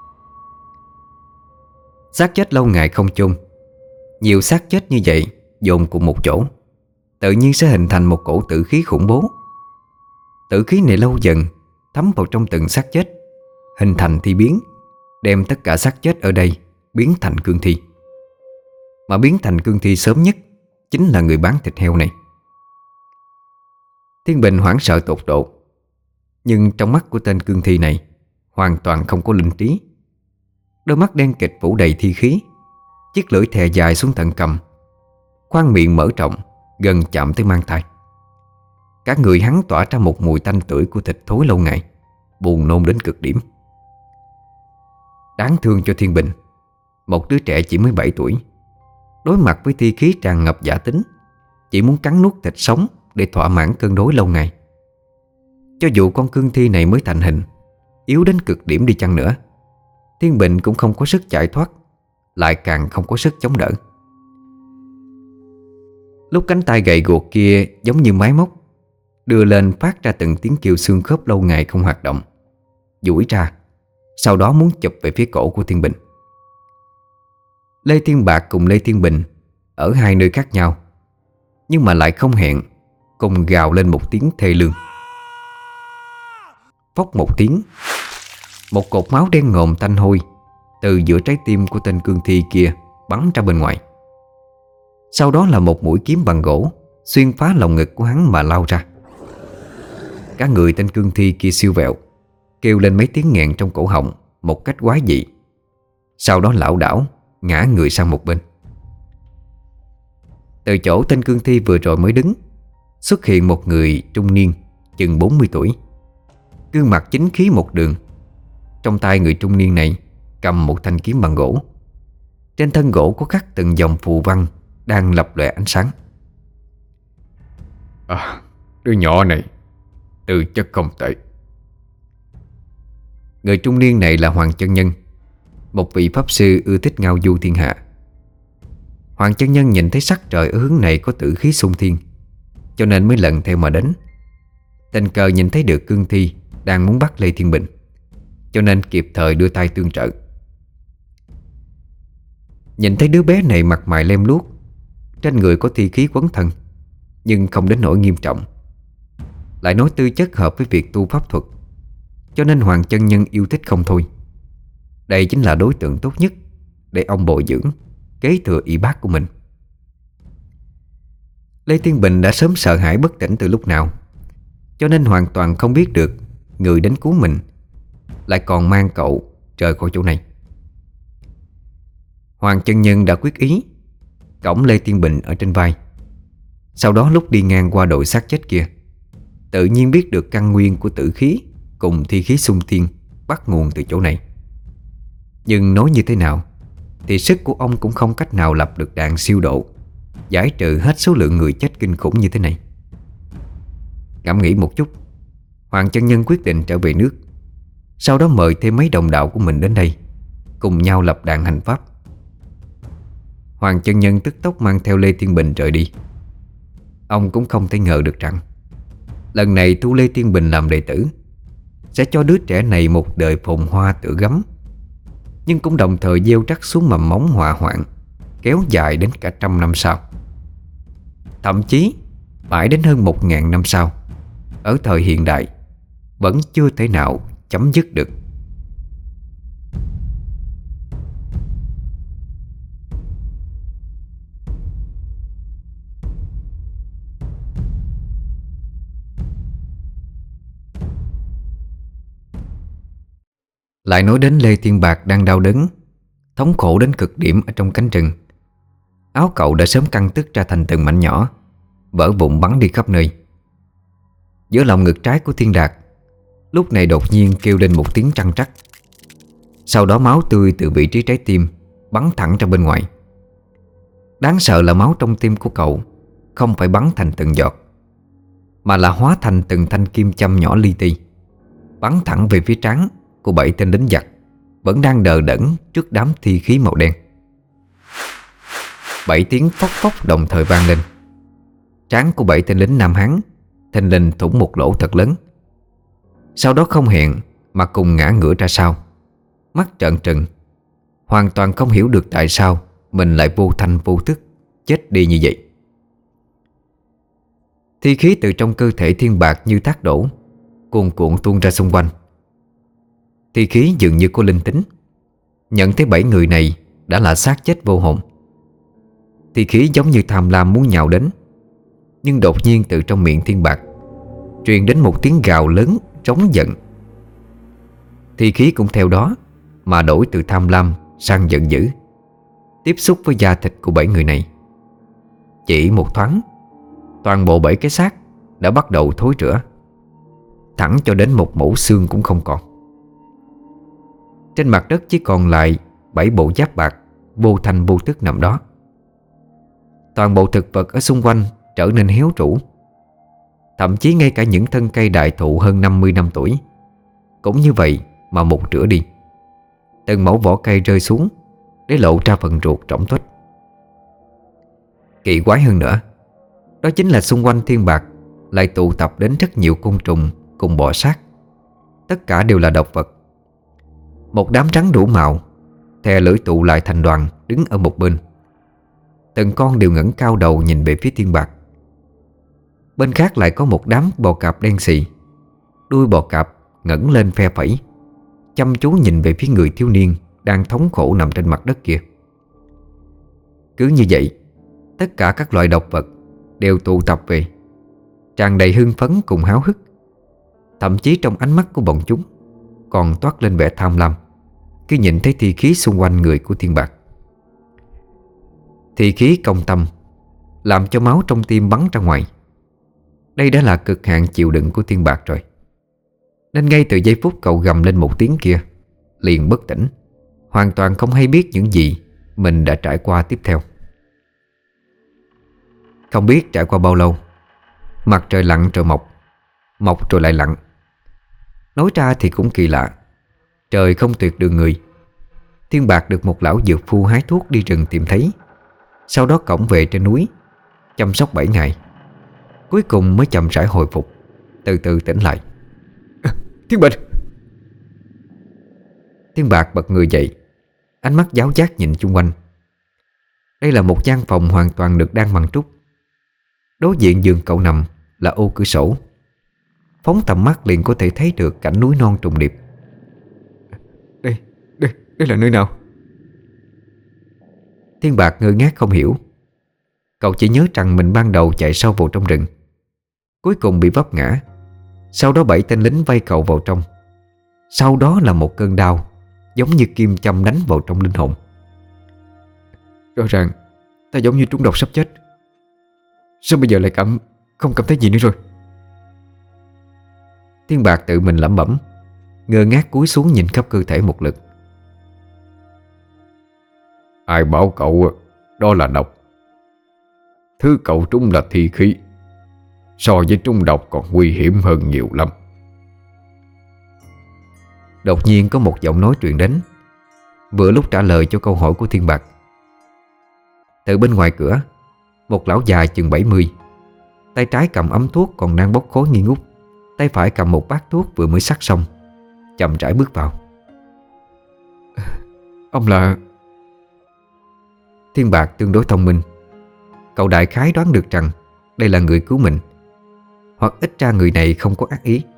Xác chết lâu ngày không chôn, nhiều xác chết như vậy dồn cùng một chỗ, tự nhiên sẽ hình thành một cổ tử khí khủng bố. Tử khí này lâu dần thấm vào trong từng xác chết, hình thành thi biến, đem tất cả xác chết ở đây biến thành cương thi. Mà biến thành cương thi sớm nhất chính là người bán thịt heo này. Thiên Bình hoảng sợ tột độ, nhưng trong mắt của tên cương thi này hoàn toàn không có linh trí. Đôi mắt đen kịt phủ đầy thi khí, chiếc lưỡi thè dài xuống tận cằm, khoang miệng mở rộng gần chạm tới mang thai. Cả người hắn tỏa ra một mùi tanh tưởi của thịt thối lâu ngày, buồn nôn đến cực điểm. Đáng thương cho Thiên Bình, một đứa trẻ chỉ mới bảy tuổi, đối mặt với thi khí tràn ngập dã tính, chỉ muốn cắn nuốt thịt sống để thỏa mãn cơn đói lâu ngày. Cho dù con cương thi này mới thành hình, yếu đến cực điểm đi chăng nữa, Thiên Bình cũng không có sức chạy thoát, lại càng không có sức chống đỡ. Lúc cánh tay gầy guộc kia giống như máy móc đưa lên phát ra từng tiếng kêu xương khớp lâu ngày không hoạt động, duỗi ra, sau đó muốn chụp về phía cổ của Thiên Bình. Lê Thiên Bạc cùng Lê Thiên Bình ở hai nơi khác nhau, nhưng mà lại không hẹn cùng gào lên một tiếng thê lương. Phốc một tiếng, một cột máu đen ngòm tanh hôi từ giữa trái tim của tên cương thi kia bắn ra bên ngoài. Sau đó là một mũi kiếm bằng gỗ xuyên phá lồng ngực của hắn mà lao ra. Cả người tên cương thi kia siêu vẹo, kêu lên mấy tiếng nghẹn trong cổ họng một cách quái dị, sau đó lảo đảo ngã người sang một bên. Từ chỗ tên cương thi vừa rồi mới đứng, xuất hiện một người trung niên chừng bốn mươi tuổi, gương mặt chính khí một đường. Trong tay người trung niên này cầm một thanh kiếm bằng gỗ. Trên thân gỗ có khắc từng dòng phù văn đang lập lòe ánh sáng. À, đứa nhỏ này tư chất không tệ. Người trung niên này là Hoàng Chân Nhân, một vị pháp sư ưa thích ngao du thiên hạ. Hoàng Chân Nhân nhìn thấy sắc trời ở hướng này có tử khí xung thiên, cho nên mới lần theo mà đến. Tình cờ nhìn thấy được cương thi đang muốn bắt Lê Thiên Bình, cho nên kịp thời đưa tay tương trợ. Nhìn thấy đứa bé này mặt mày lem luốc, trên người có thi khí quấn thân, nhưng không đến nỗi nghiêm trọng, lại nói tư chất hợp với việc tu pháp thuật, cho nên Hoàng Chân Nhân yêu thích không thôi. Đây chính là đối tượng tốt nhất để ông bồi dưỡng, kế thừa y bác của mình. Lê Thiên Bình đã sớm sợ hãi bất tỉnh từ lúc nào, cho nên hoàn toàn không biết được người đến cứu mình lại còn mang cậu rời khỏi chỗ này. Hoàng chân nhân đã quyết ý, cõng Lê Thiên Bình ở trên vai. Sau đó lúc đi ngang qua đội xác chết kia, tự nhiên biết được căn nguyên của tử khí cùng thi khí xung thiên bắt nguồn từ chỗ này. Nhưng nói như thế nào thì sức của ông cũng không cách nào lập được đạn siêu độ giải trừ hết số lượng người chết kinh khủng như thế này. Ngẫm nghĩ một chút, Hoàng chân nhân quyết định trở về nước. Sau đó mời thêm mấy đồng đạo của mình đến đây, cùng nhau lập đàn hành pháp. Hoàng chân nhân tức tốc mang theo Lê Thiên Bình rời đi. Ông cũng không thể ngờ được rằng lần này thu Lê Thiên Bình làm đệ tử sẽ cho đứa trẻ này một đời phồn hoa tựa gấm, nhưng cũng đồng thời gieo rắc xuống mầm móng họa hoạn kéo dài đến cả trăm năm sau. Thậm chí mãi đến hơn một ngàn năm sau, ở thời hiện đại, vẫn chưa thể nào chấm dứt được. Lại nói đến Lê Thiên Bạc đang đau đớn, thống khổ đến cực điểm ở trong cánh rừng. Áo cậu đã sớm căng tức ra thành từng mảnh nhỏ, vỡ vụn bắn đi khắp nơi. Giữa lòng ngực trái của Thiên Đạt lúc này đột nhiên kêu lên một tiếng trăng trắc. Sau đó máu tươi từ vị trí trái tim bắn thẳng ra bên ngoài. Đáng sợ là máu trong tim của cậu không phải bắn thành từng giọt, mà là hóa thành từng thanh kim châm nhỏ li ti, bắn thẳng về phía trán của bảy tên lính giặc vẫn đang đờ đẫn trước đám thi khí màu đen. Bảy tiếng phốc phốc đồng thời vang lên. Trán của bảy tên lính Nam Hán thình lình thủng một lỗ thật lớn. Sau đó không hẹn mà cùng ngã ngửa ra sau, mắt trợn trừng, hoàn toàn không hiểu được tại sao mình lại vô thanh vô tức chết đi như vậy. Thi khí từ trong cơ thể Thiên Bạc như thác đổ, cuồn cuộn tuôn ra xung quanh. Thi khí dường như có linh tính, nhận thấy bảy người này đã là xác chết vô hồn. Thi khí giống như tham lam muốn nhào đến, nhưng đột nhiên từ trong miệng Thiên Bạc truyền đến một tiếng gào lớn trống giận. Thi khí cũng theo đó mà đổi từ tham lam sang giận dữ, tiếp xúc với da thịt của bảy người này. Chỉ một thoáng, toàn bộ bảy cái xác đã bắt đầu thối rữa, thẳng cho đến một mẩu xương cũng không còn. Trên mặt đất chỉ còn lại bảy bộ giáp bạc vô thanh vô tức nằm đó. Toàn bộ thực vật ở xung quanh trở nên héo rũ. Thậm chí ngay cả những thân cây đại thụ hơn năm mươi năm tuổi cũng như vậy mà mục rửa đi. Từng mẩu vỏ cây rơi xuống để lộ ra phần ruột rỗng tuếch. Kỳ quái hơn nữa, đó chính là xung quanh Thiên Bạc lại tụ tập đến rất nhiều côn trùng cùng bò sát. Tất cả đều là độc vật. Một đám rắn đủ màu thè lưỡi tụ lại thành đoàn đứng ở một bên. Từng con đều ngẩng cao đầu nhìn về phía Thiên Bạc. Bên khác lại có một đám bò cạp đen xì, đuôi bò cạp ngẩng lên phe phẩy, chăm chú nhìn về phía người thiếu niên đang thống khổ nằm trên mặt đất kia. Cứ như vậy, tất cả các loại độc vật đều tụ tập về, tràn đầy hưng phấn cùng háo hức. Thậm chí trong ánh mắt của bọn chúng còn toát lên vẻ tham lam khi nhìn thấy thi khí xung quanh người của Thiên Bạc. Thi khí công tâm làm cho máu trong tim bắn ra ngoài. Đây đã là cực hạn chịu đựng của Thiên Bạc rồi. Nên ngay từ giây phút cậu gầm lên một tiếng kia, liền bất tỉnh, hoàn toàn không hay biết những gì mình đã trải qua tiếp theo. Không biết trải qua bao lâu, mặt trời lặn rồi mọc, mọc rồi lại lặn. Nói ra thì cũng kỳ lạ, trời không tuyệt đường người. Thiên Bạc được một lão dược phu hái thuốc đi rừng tìm thấy, sau đó cõng về trên núi chăm sóc bảy ngày, cuối cùng mới chậm rãi hồi phục, từ từ tỉnh lại. à, Thiên Bình! Thiên Bạc bật người dậy, ánh mắt giáo giác nhìn chung quanh. Đây là một gian phòng hoàn toàn được đan bằng trúc. Đối diện giường cậu nằm là ô cửa sổ, phóng tầm mắt liền có thể thấy được cảnh núi non trùng điệp. Đây, đây, đây là nơi nào? Thiên Bạc ngơ ngác không hiểu. Cậu chỉ nhớ rằng mình ban đầu chạy sâu vào trong rừng, cuối cùng bị vấp ngã. Sau đó bảy tên lính vây cậu vào trong. sau đó là một cơn đau giống như kim châm đánh vào trong linh hồn. Rõ ràng ta giống như trúng độc sắp chết, sao bây giờ lại cảm không cảm thấy gì nữa rồi? Thiên Bạc tự mình lẩm bẩm, ngơ ngác cúi xuống nhìn khắp cơ thể một lượt. Ai bảo cậu đó là độc? Thứ cậu trúng là thi khí, so với trúng độc còn nguy hiểm hơn nhiều lắm. Đột nhiên có một giọng nói truyền đến, vừa lúc trả lời cho câu hỏi của Thiên Bạc. Từ bên ngoài cửa, một lão già chừng bảy mươi, tay trái cầm ấm thuốc còn đang bốc khói nghi ngút, tay phải cầm một bát thuốc vừa mới sắc xong, chậm rãi bước vào. Ông là... Thiên Bạc tương đối thông minh, cậu đại khái đoán được rằng đây là người cứu mình, hoặc ít ra người này không có ác ý.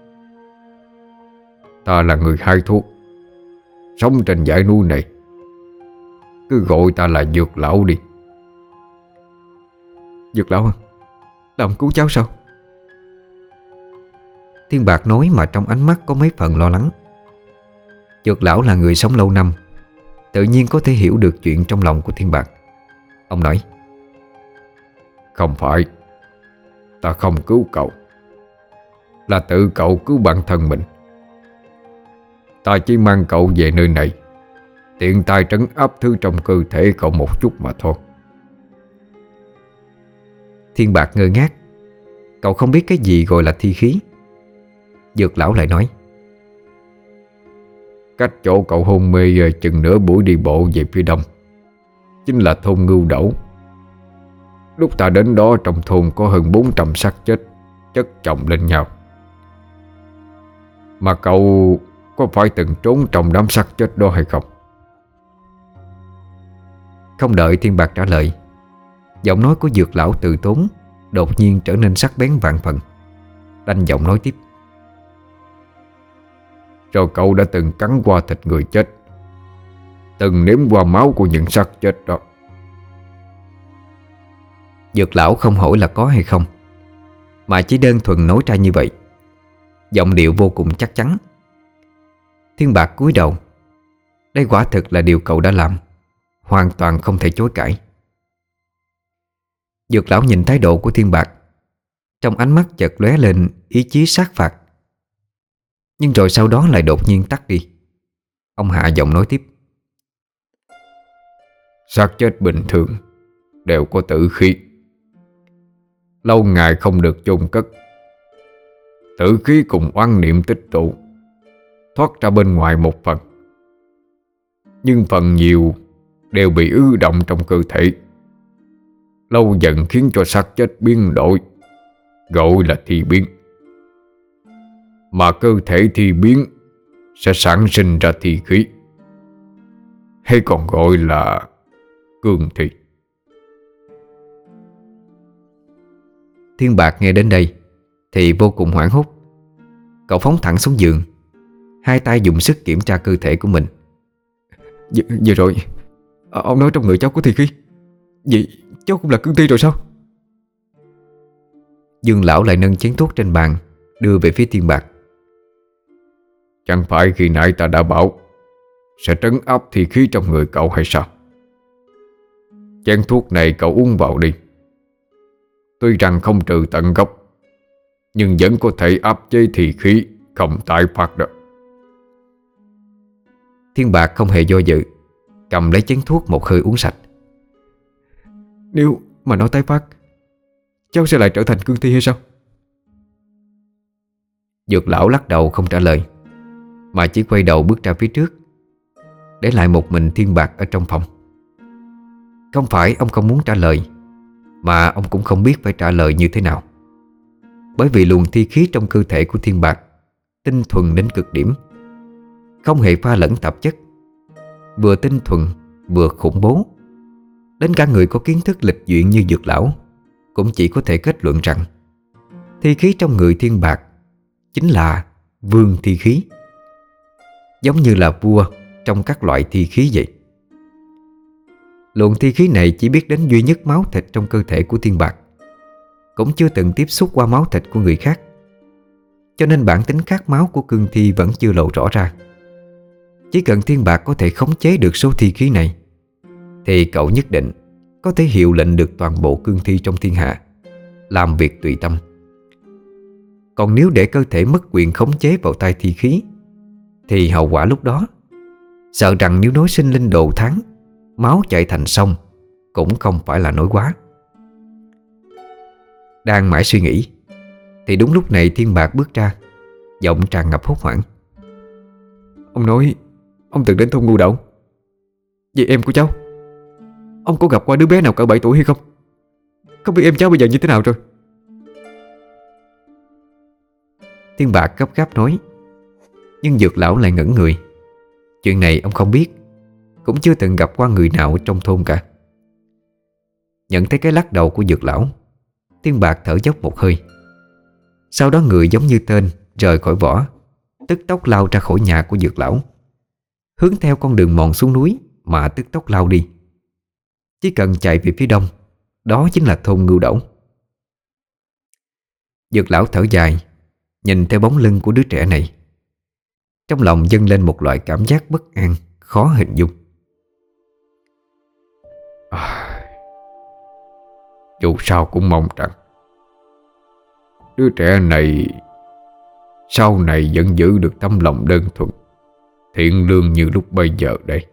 Ta là người hai thuốc, sống trên dãy núi này, cứ gọi ta là Dược Lão đi. Dược Lão à? Là ông cứu cháu sao? Thiên Bạc nói mà trong ánh mắt có mấy phần lo lắng. Dược Lão là người sống lâu năm, tự nhiên có thể hiểu được chuyện trong lòng của Thiên Bạc. Ông nói: Không phải, ta không cứu cậu, là tự cậu cứu bản thân mình. Ta chỉ mang cậu về nơi này, tiện tay trấn áp thứ trong cơ thể cậu một chút mà thôi. Thiên Bạc ngơ ngác, cậu không biết cái gì gọi là thi khí. Dược Lão lại nói: Cách chỗ cậu hôn mê chừng nửa buổi đi bộ về phía đông chính là thôn Ngưu Đẩu. Lúc ta đến đó, trong thôn có hơn bốn trăm xác chết chất chồng lên nhau. Mà cậu có phải từng trốn trong đám xác chết đó hay không? Không đợi Thiên Bạc trả lời, giọng nói của Dược Lão từ tốn đột nhiên trở nên sắc bén vạn phần, đanh giọng nói tiếp: Rồi cậu đã từng cắn qua thịt người chết, từng nếm qua máu của những xác chết đó. Dược Lão không hỏi là có hay không, mà chỉ đơn thuần nói ra như vậy, giọng điệu vô cùng chắc chắn. Thiên Bạc cúi đầu. Đây quả thực là điều cậu đã làm, hoàn toàn không thể chối cãi. Dược Lão nhìn thái độ của Thiên Bạc, trong ánh mắt chợt lóe lên ý chí sát phạt, nhưng rồi sau đó lại đột nhiên tắt đi. Ông hạ giọng nói tiếp: Xác chết bình thường đều có tử khí, lâu ngày không được chôn cất, tử khí cùng oán niệm tích tụ, thoát ra bên ngoài một phần, nhưng phần nhiều đều bị ứ động trong cơ thể, lâu dần khiến cho xác chết biến đổi, gọi là thi biến. Mà cơ thể thi biến sẽ sản sinh ra thi khí, hay còn gọi là cương thi. Thiên Bạc nghe đến đây thì vô cùng hoảng hốt. Cậu phóng thẳng xuống giường, hai tay dùng sức kiểm tra cơ thể của mình. V Vừa rồi ông nói trong người cháu có thi khí, vậy cháu cũng là cương thi rồi sao? Dương Lão lại nâng chén thuốc trên bàn đưa về phía Thiên Bạc. Chẳng phải khi nãy ta đã bảo sẽ trấn áp thi khí trong người cậu hay sao? Chén thuốc này cậu uống vào đi. Tuy rằng không trừ tận gốc, nhưng vẫn có thể áp chế thi khí không tái phát được. Thiên Bạc không hề do dự, cầm lấy chén thuốc một hơi uống sạch. Nếu mà nó tái phát, cháu sẽ lại trở thành cương thi hay sao? Dược Lão lắc đầu không trả lời, mà chỉ quay đầu bước ra phía trước, để lại một mình Thiên Bạc ở trong phòng. Không phải ông không muốn trả lời, mà ông cũng không biết phải trả lời như thế nào. Bởi vì luồng thi khí trong cơ thể của Thiên Bạc tinh thuần đến cực điểm, không hề pha lẫn tạp chất, vừa tinh thuần vừa khủng bố. Đến cả người có kiến thức lịch duyện như Dược Lão cũng chỉ có thể kết luận rằng thi khí trong người Thiên Bạc chính là vương thi khí, giống như là vua trong các loại thi khí vậy. Luồng thi khí này chỉ biết đến duy nhất máu thịt trong cơ thể của Thiên Bạc, cũng chưa từng tiếp xúc qua máu thịt của người khác. cho nên bản tính khát máu của cương thi vẫn chưa lộ rõ ra. Chỉ cần Thiên Bạc có thể khống chế được số thi khí này thì cậu nhất định có thể hiệu lệnh được toàn bộ cương thi trong thiên hạ, làm việc tùy tâm. Còn nếu để cơ thể mất quyền khống chế vào tay thi khí thì hậu quả lúc đó, sợ rằng nếu nói sinh linh đồ thắng, máu chảy thành sông cũng không phải là nói quá. Đang mãi suy nghĩ thì đúng lúc này Thiên Bạc bước ra, giọng tràn ngập hốt hoảng. Ông nói ông từng đến thôn Ngưu Đậu. Vậy em của cháu, ông có gặp qua đứa bé nào cỡ bảy tuổi hay không? Không biết em cháu bây giờ như thế nào rồi? Thiên Bạc gấp gáp nói, nhưng Dược Lão lại ngẩn người. Chuyện này ông không biết, cũng chưa từng gặp qua người nào ở trong thôn cả. Nhận thấy cái lắc đầu của Dược Lão, Thiên Bạc thở dốc một hơi. Sau đó người giống như tên rời khỏi vỏ, tức tốc lao ra khỏi nhà của Dược Lão, hướng theo con đường mòn xuống núi mà tức tốc lao đi. Chỉ cần chạy về phía đông, đó chính là thôn Ngưu Đậu. Dược Lão thở dài, nhìn theo bóng lưng của đứa trẻ này. Trong lòng dâng lên một loại cảm giác bất an, khó hình dung. À, dù sao cũng mong rằng đứa trẻ này sau này vẫn giữ được tấm lòng đơn thuần, thiện lương như lúc bây giờ đây.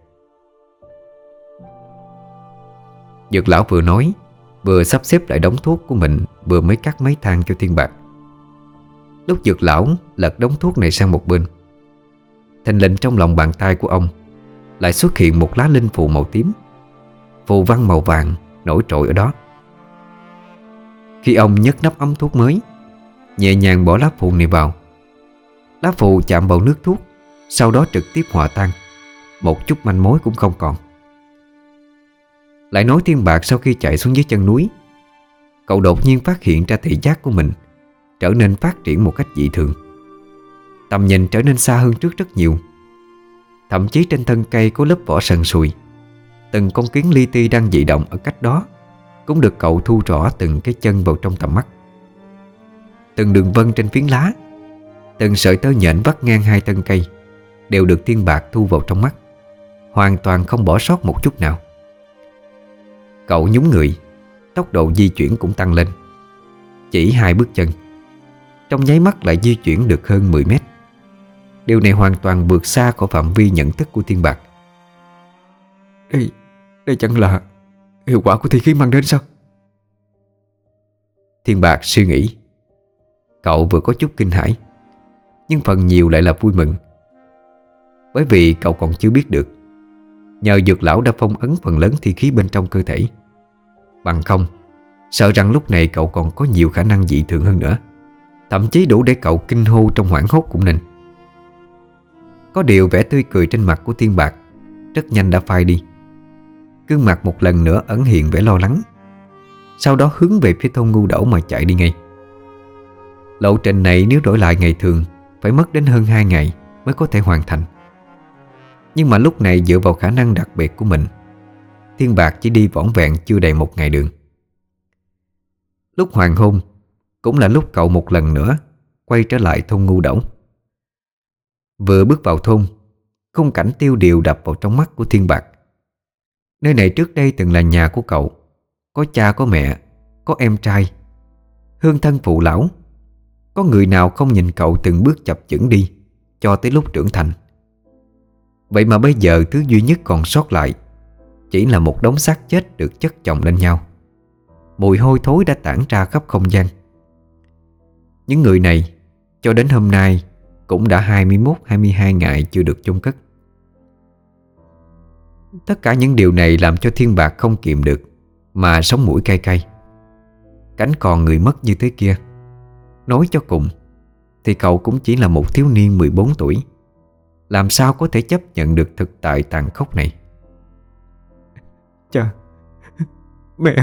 Dược Lão vừa nói, vừa sắp xếp lại đống thuốc của mình vừa mới cắt mấy thang cho Thiên Bạc. Lúc Dược Lão lật đống thuốc này sang một bên, thình lình trong lòng bàn tay của ông lại xuất hiện một lá linh phù màu tím, phù văn màu vàng nổi trội ở đó. Khi ông nhấc nắp ấm thuốc mới, nhẹ nhàng bỏ lá phù này vào, lá phù chạm vào nước thuốc, sau đó trực tiếp hòa tan, một chút manh mối cũng không còn. Lại nói Thiên Bạc sau khi chạy xuống dưới chân núi, cậu đột nhiên phát hiện ra thị giác của mình trở nên phát triển một cách dị thường. Tầm nhìn trở nên xa hơn trước rất nhiều. Thậm chí trên thân cây có lớp vỏ sần sùi, từng con kiến li ti đang dị động ở cách đó cũng được cậu thu rõ từng cái chân vào trong tầm mắt. Từng đường vân trên phiến lá, từng sợi tơ nhện vắt ngang hai thân cây đều được Thiên Bạc thu vào trong mắt, hoàn toàn không bỏ sót một chút nào. Cậu nhún người, tốc độ di chuyển cũng tăng lên. Chỉ hai bước chân, trong nháy mắt lại di chuyển được hơn mười mét. Điều này hoàn toàn vượt xa khỏi phạm vi nhận thức của Thiên Bạc. Đây, đây chẳng là hiệu quả của thi khí mang đến sao? Thiên Bạc suy nghĩ. Cậu vừa có chút kinh hãi, nhưng phần nhiều lại là vui mừng. Bởi vì cậu còn chưa biết được, nhờ Dược Lão đã phong ấn phần lớn thi khí bên trong cơ thể. Bằng không, sợ rằng lúc này cậu còn có nhiều khả năng dị thường hơn nữa, thậm chí đủ để cậu kinh hô trong hoảng hốt cũng nên. Có điều vẻ tươi cười trên mặt của Thiên Bạc rất nhanh đã phai đi. Gương mặt một lần nữa ẩn hiện vẻ lo lắng, sau đó hướng về phía thôn Ngưu Đậu mà chạy đi ngay. Lộ trình này nếu đổi lại ngày thường phải mất đến hơn hai ngày mới có thể hoàn thành. Nhưng mà lúc này dựa vào khả năng đặc biệt của mình, Thiên Bạc chỉ đi vỏn vẹn chưa đầy một ngày đường. Lúc hoàng hôn cũng là lúc cậu một lần nữa quay trở lại thôn Ngưu Đậu. Vừa bước vào thôn, khung cảnh tiêu điều đập vào trong mắt của Thiên Bạc. Nơi này trước đây từng là nhà của cậu, có cha có mẹ, có em trai, hương thân phụ lão. Có người nào không nhìn cậu từng bước chập chững đi cho tới lúc trưởng thành. Vậy mà bây giờ thứ duy nhất còn sót lại chỉ là một đống xác chết được chất chồng lên nhau. Mùi hôi thối đã tản ra khắp không gian. Những người này cho đến hôm nay cũng đã hai mươi mốt hai mươi hai ngày chưa được chôn cất. Tất cả những điều này làm cho Thiên Bạc không kiềm được mà sống mũi cay cay. Cảnh còn người mất như thế kia, nói cho cùng thì cậu cũng chỉ là một thiếu niên mười bốn tuổi, làm sao có thể chấp nhận được thực tại tàn khốc này. Cha, mẹ.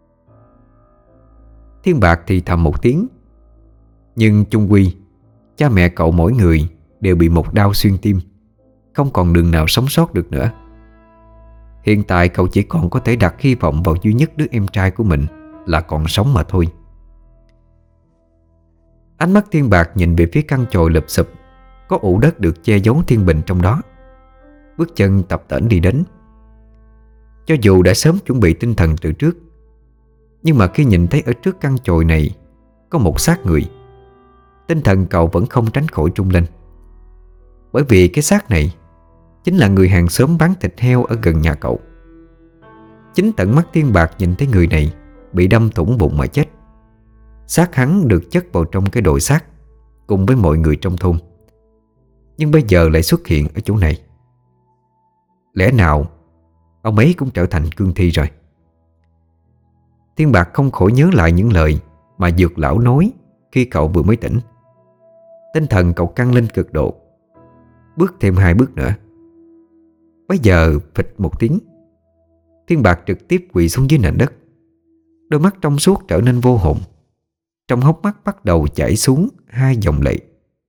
Thiên Bạc thì thầm một tiếng. Nhưng chung quy cha mẹ cậu mỗi người đều bị một đao xuyên tim, không còn đường nào sống sót được nữa. Hiện tại cậu chỉ còn có thể đặt hy vọng vào duy nhất đứa em trai của mình là còn sống mà thôi. Ánh mắt Thiên Bạc nhìn về phía căn chòi lụp xụp, có ụ đất được che giấu thiên bình trong đó. Bước chân tập tễnh đi đến. Cho dù đã sớm chuẩn bị tinh thần từ trước, nhưng mà khi nhìn thấy ở trước căn chòi này có một xác người, tinh thần cậu vẫn không tránh khỏi trung lên. Bởi vì cái xác này chính là người hàng xóm bán thịt heo ở gần nhà cậu. Chính tận mắt Thiên Bạc nhìn thấy người này bị đâm thủng bụng mà chết. Xác hắn được chất vào trong cái đồi xác cùng với mọi người trong thôn, nhưng bây giờ lại xuất hiện ở chỗ này. Lẽ nào ông ấy cũng trở thành cương thi rồi? Thiên Bạc không khỏi nhớ lại những lời mà Dược lão nói khi cậu vừa mới tỉnh. Tinh thần cậu căng lên cực độ, bước thêm hai bước nữa. Bây giờ phịch một tiếng, Thiên Bạc trực tiếp quỳ xuống dưới nền đất. Đôi mắt trong suốt trở nên vô hồn, trong hốc mắt bắt đầu chảy xuống hai dòng lệ.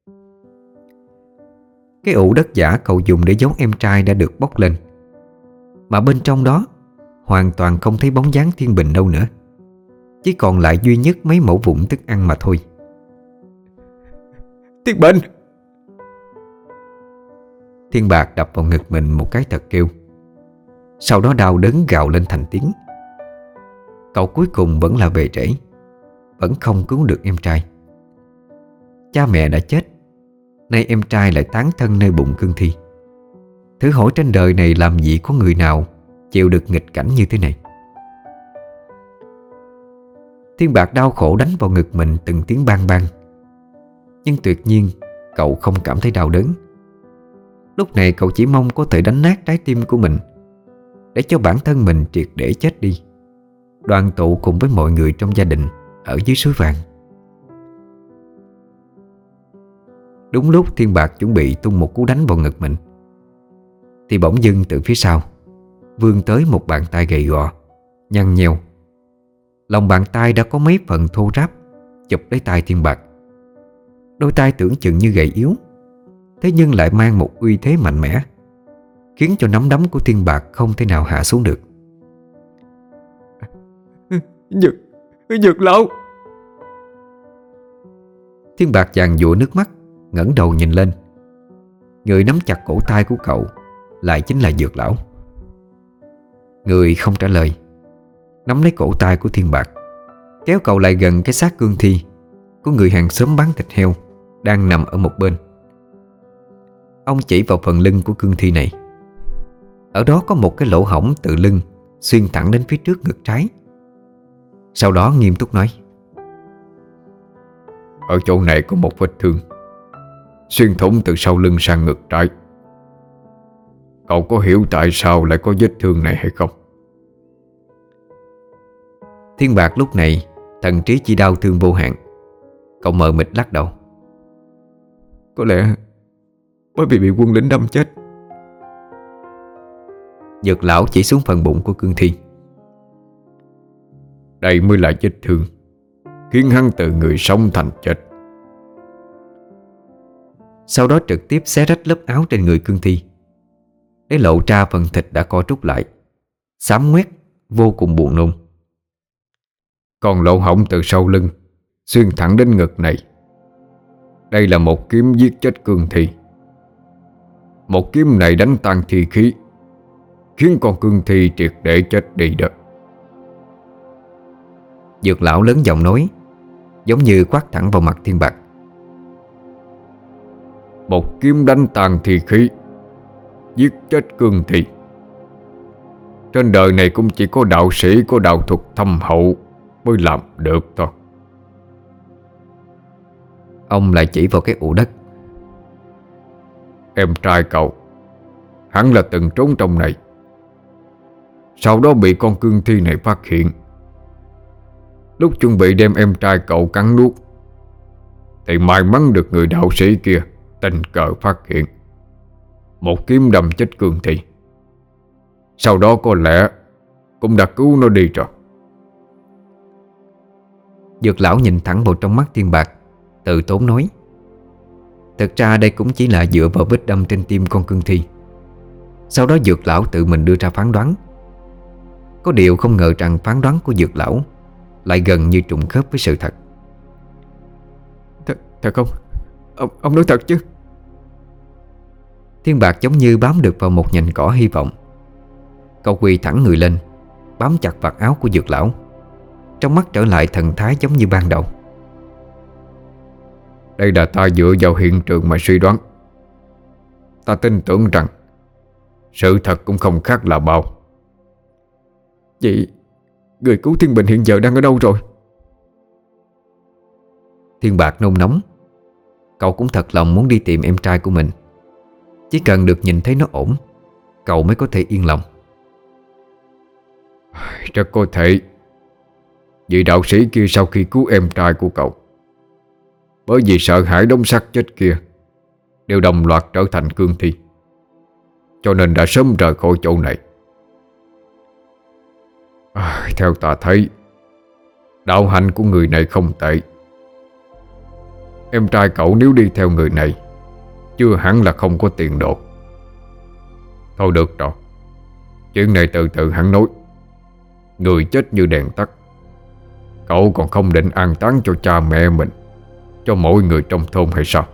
Cái ụ đất giả cậu dùng để giấu em trai đã được bốc lên, mà bên trong đó hoàn toàn không thấy bóng dáng Thiên Bình đâu nữa. Chỉ còn lại duy nhất mấy mẩu vụn thức ăn mà thôi. Thiên Bình! Thiên Bạc đập vào ngực mình một cái thật kêu, sau đó đau đớn gào lên thành tiếng. Cậu cuối cùng vẫn là về trễ, vẫn không cứu được em trai. Cha mẹ đã chết, nay em trai lại tán thân nơi bụng cương thi. Thử hỏi trên đời này làm gì có người nào chịu được nghịch cảnh như thế này. Thiên Bạc đau khổ đánh vào ngực mình từng tiếng bang bang, nhưng tuyệt nhiên cậu không cảm thấy đau đớn. Lúc này cậu chỉ mong có thể đánh nát trái tim của mình, để cho bản thân mình triệt để chết đi, đoàn tụ cùng với mọi người trong gia đình ở dưới suối vàng. Đúng lúc Thiên Bạc chuẩn bị tung một cú đánh vào ngực mình, thì bỗng dưng từ phía sau vươn tới một bàn tay gầy gò, nhăn nheo. Lòng bàn tay đã có mấy phần thô ráp chụp lấy tay Thiên Bạc. Đôi tay tưởng chừng như gầy yếu, thế nhưng lại mang một uy thế mạnh mẽ, khiến cho nắm đấm của Thiên Bạc không thể nào hạ xuống được. Dược, Dược lão! Thiên Bạc giằng giụa nước mắt, ngẩng đầu nhìn lên. Người nắm chặt cổ tay của cậu lại chính là Dược lão. Người không trả lời, nắm lấy cổ tay của Thiên Bạc, kéo cậu lại gần cái xác cương thi của người hàng xóm bán thịt heo đang nằm ở một bên. Ông chỉ vào phần lưng của cương thi này. Ở đó có một cái lỗ hổng từ lưng xuyên thẳng đến phía trước ngực trái. Sau đó nghiêm túc nói: ở chỗ này có một vết thương xuyên thủng từ sau lưng sang ngực trái. Cậu có hiểu tại sao lại có vết thương này hay không? Thiên Bạc lúc này thần trí chỉ đau thương vô hạn. Cậu mờ mịt lắc đầu: có lẽ bởi vì bị quân lính đâm chết. Dược lão chỉ xuống phần bụng của cương thi. Đây mới là vết thương khiến hắn từ người sống thành chết. Sau đó trực tiếp xé rách lớp áo trên người cương thi, để lộ ra phần thịt đã co rút lại, xám ngoét, vô cùng buồn nôn. Còn lỗ hổng từ sau lưng xuyên thẳng đến ngực này, đây là một kiếm giết chết cương thi. Một kiếm này đánh tan thi khí, khiến con cương thi triệt để chết đi được. Dược lão lớn giọng nói, giống như quát thẳng vào mặt Thiên Bạc. Một kiếm đánh tan thi khí, giết chết cương thi. Trên đời này cũng chỉ có đạo sĩ có đạo thuật thâm hậu mới làm được thôi. Ông lại chỉ vào cái ụ đất. Em trai cậu hắn là từng trốn trong này, sau đó bị con cương thi này phát hiện. Lúc chuẩn bị đem em trai cậu cắn nuốt, thì may mắn được người đạo sĩ kia tình cờ phát hiện, một kiếm đâm chết cương thi. Sau đó có lẽ cũng đã cứu nó đi rồi. Dược lão nhìn thẳng vào trong mắt Thiên Bạc, tự tốn nói: thực ra đây cũng chỉ là dựa vào vết đâm trên tim con cương thi. Sau đó Dược lão tự mình đưa ra phán đoán. Có điều không ngờ rằng phán đoán của Dược lão lại gần như trùng khớp với sự thật. Th
Thật không? Ông, ông nói thật chứ?
Thiên Bạc giống như bám được vào một nhành cỏ hy vọng. Cậu quỳ thẳng người lên, bám chặt vạt áo của Dược lão, trong mắt trở lại thần thái giống như ban đầu.
Đây là ta dựa vào hiện trường mà suy đoán. Ta tin tưởng rằng sự thật cũng không khác là bao.
Vậy người cứu Thiên Bình hiện giờ đang ở đâu rồi?
Thiên Bạc nôn nóng. Cậu cũng thật lòng muốn đi tìm em trai của mình. Chỉ cần được nhìn thấy nó ổn, cậu mới có thể yên lòng.
Rất có thể vị đạo sĩ kia sau khi cứu em trai của cậu, bởi vì sợ hãi đống xác chết kia, đều đồng loạt trở thành cương thi, cho nên đã sớm rời khỏi chỗ này. à, Theo ta thấy, đạo hạnh của người này không tệ. Em trai cậu nếu đi theo người này, chưa hẳn là không có tiền đồ. Thôi được rồi, chuyện này từ từ hắn nói. Người chết như đèn tắt, cậu còn không định an táng cho cha mẹ mình, cho mỗi người trong thôn hay sao?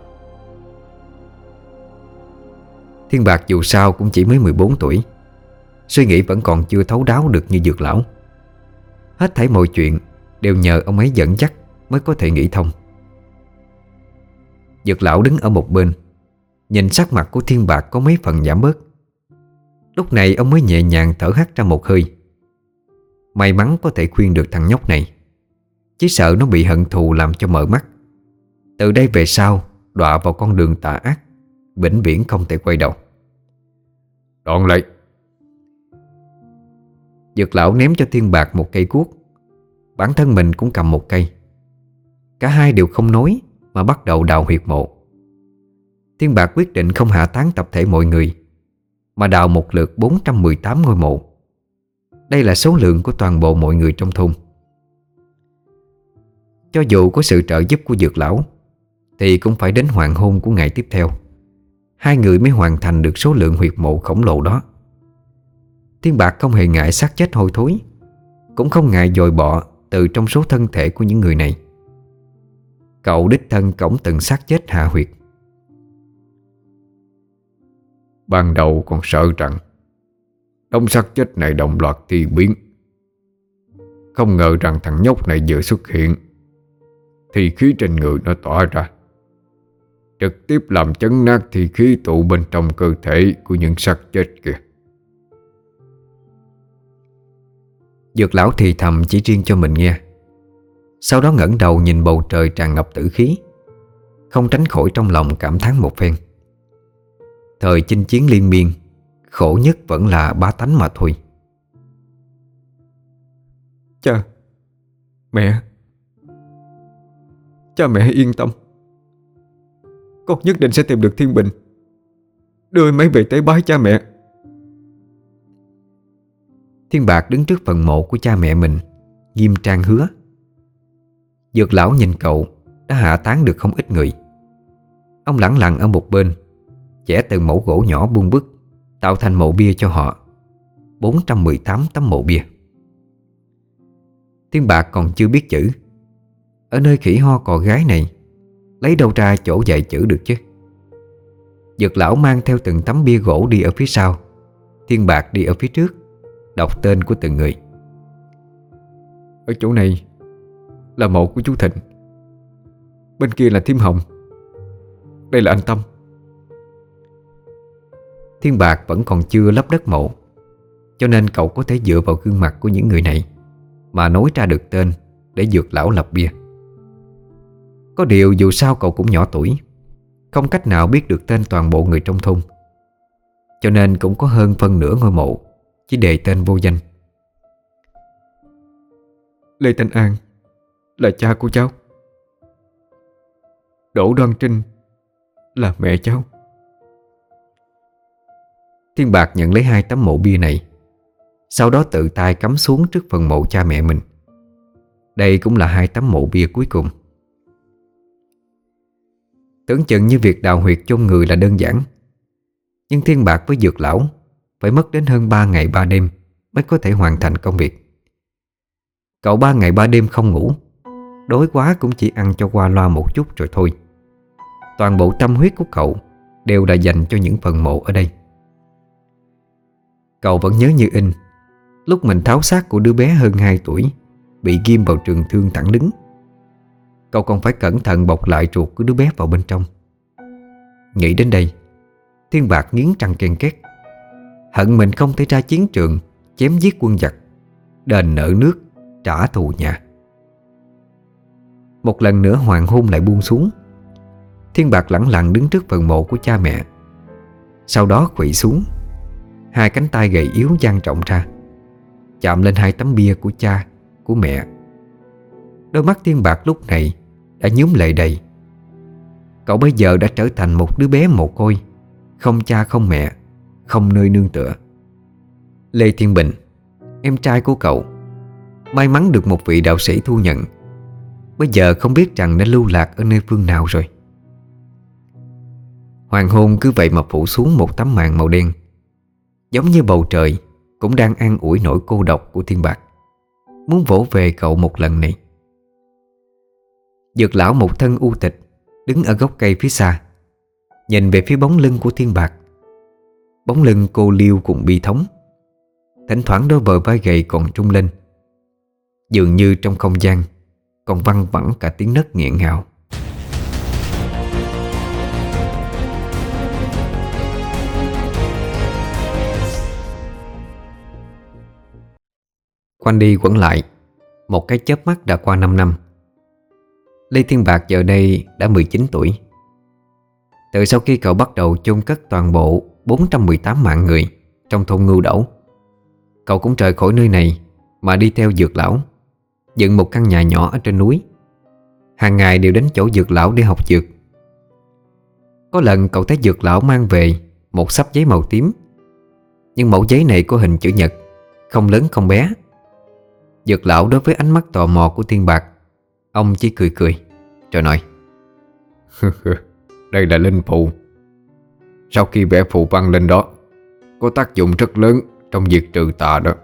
Thiên Bạc dù sao cũng chỉ mới mười bốn tuổi, suy nghĩ vẫn còn chưa thấu đáo được như Dược lão. Hết thảy mọi chuyện đều nhờ ông ấy dẫn dắt mới có thể nghĩ thông. Dược lão đứng ở một bên, nhìn sắc mặt của Thiên Bạc có mấy phần giảm bớt. Lúc này ông mới nhẹ nhàng thở hắt ra một hơi. May mắn có thể khuyên được thằng nhóc này, chỉ sợ nó bị hận thù làm cho mở mắt, từ đây về sau đọa vào con đường tà ác, vĩnh viễn không thể quay đầu.
Đón lấy.
Dược lão ném cho Thiên Bạc một cây cuốc, bản thân mình cũng cầm một cây. Cả hai đều không nói mà bắt đầu đào huyệt mộ. Thiên Bạc quyết định không hạ tán tập thể mọi người, mà đào một lượt bốn trăm mười tám ngôi mộ. Đây là số lượng của toàn bộ mọi người trong thôn. Cho dù có sự trợ giúp của Dược lão, thì cũng phải đến hoàng hôn của ngày tiếp theo, hai người mới hoàn thành được số lượng huyệt mộ khổng lồ đó. Thiên Bạc không hề ngại xác chết hôi thối, cũng không ngại dồi bọ từ trong số thân thể của những người này. Cậu đích thân cõng từng xác chết hạ huyệt.
Ban đầu còn sợ rằng đống xác chết này đồng loạt thi biến, không ngờ rằng thằng nhóc này vừa xuất hiện thì khí trên người nó tỏa ra, trực tiếp làm chấn nát thi khí tụ bên trong cơ thể của những xác chết kìa.
Dược lão thì thầm chỉ riêng cho mình nghe, sau đó ngẩng đầu nhìn bầu trời tràn ngập tử khí, không tránh khỏi trong lòng cảm thán một phen. Thời chinh chiến liên miên, khổ nhất vẫn là bá tánh mà thôi.
Cha, mẹ, cha mẹ yên tâm, con nhất định sẽ tìm được Thiên Bình, đưa mấy về tế bái cha mẹ.
Thiên Bạc đứng trước phần mộ của cha mẹ mình, nghiêm trang hứa. Dược lão nhìn cậu đã hạ tán được không ít người. Ông lẳng lặng ở một bên, chẻ từng mẩu gỗ nhỏ buông bức, tạo thành mộ bia cho họ. bốn trăm mười tám tấm mộ bia. Thiên Bạc còn chưa biết chữ, ở nơi khỉ ho cò gái này, lấy đâu ra chỗ dạy chữ được chứ. Dược lão mang theo từng tấm bia gỗ đi ở phía sau, Thiên Bạc đi ở phía trước, đọc tên của từng người.
Ở chỗ này là mộ của chú Thịnh, bên kia là Thiêm Hồng, đây là anh Tâm.
Thiên Bạc vẫn còn chưa lấp đất mộ, cho nên cậu có thể dựa vào gương mặt của những người này mà nói ra được tên để Dược lão lập bia. Có điều dù sao cậu cũng nhỏ tuổi, không cách nào biết được tên toàn bộ người trong thôn, cho nên cũng có hơn phân nửa ngôi mộ chỉ đề tên vô danh.
Lê Thanh An là cha của cháu, Đỗ Đoan Trinh là mẹ cháu.
Thiên Bạc nhận lấy hai tấm mộ bia này, sau đó tự tay cắm xuống trước phần mộ cha mẹ mình. Đây cũng là hai tấm mộ bia cuối cùng. Tưởng chừng như việc đào huyệt chôn người là đơn giản, nhưng Thiên Bạc với Dược lão phải mất đến hơn ba ngày ba đêm mới có thể hoàn thành công việc. Cậu ba ngày ba đêm không ngủ, đói quá cũng chỉ ăn cho qua loa một chút rồi thôi, Toàn bộ tâm huyết của cậu đều đã dành cho những phần mộ ở đây. Cậu vẫn nhớ như in lúc mình tháo xác của đứa bé hơn hai tuổi bị ghim vào trường thương thẳng đứng. Cậu còn phải cẩn thận bọc lại ruột của đứa bé vào bên trong. Nghĩ đến đây, Thiên Bạc nghiến răng ken két, hận mình không thể ra chiến trường chém giết quân giặc, đền nợ nước, trả thù nhà. Một lần nữa hoàng hôn lại buông xuống. Thiên Bạc lẳng lặng đứng trước phần mộ của cha mẹ. Sau đó khuỵu xuống, hai cánh tay gầy yếu dang rộng ra, chạm lên hai tấm bia của cha, của mẹ. Đôi mắt Thiên Bạc lúc này đã nhuốm lệ đầy. Cậu bây giờ đã trở thành một đứa bé mồ côi, không cha không mẹ, không nơi nương tựa. Lê Thiên Bình, em trai của cậu, may mắn được một vị đạo sĩ thu nhận. Bây giờ không biết rằng đã lưu lạc ở nơi phương nào rồi. Hoàng hôn cứ vậy mà phủ xuống một tấm màn màu đen, giống như bầu trời cũng đang an ủi nỗi cô độc của Thiên Bạc, muốn vỗ về cậu một lần này. Dược lão một thân u tịch đứng ở gốc cây phía xa, nhìn về phía bóng lưng của Thiên Bạc. Bóng lưng cô liêu cùng bi thống. Thỉnh thoảng đôi bờ vai gầy còn trung lên, dường như trong không gian còn văng vẳng cả tiếng nấc nghẹn ngào. Quanh đi quẩn lại, một cái chớp mắt đã qua 5 năm. Lê Thiên Bạc giờ đây đã mười chín tuổi. Từ sau khi cậu bắt đầu chôn cất toàn bộ bốn trăm mười tám mạng người trong thôn Ngưu Đẩu, cậu cũng rời khỏi nơi này mà đi theo Dược lão, dựng một căn nhà nhỏ ở trên núi. Hàng ngày đều đến chỗ Dược lão để học dược. Có lần cậu thấy Dược lão mang về một xấp giấy màu tím, nhưng mẫu giấy này có hình chữ nhật, không lớn không bé. Dược lão đối với ánh mắt tò mò của Thiên Bạc, ông chỉ cười cười rồi nói:
Đây là linh phù. Sau khi vẽ phù văn lên đó, có tác dụng rất lớn trong việc trừ tà đó.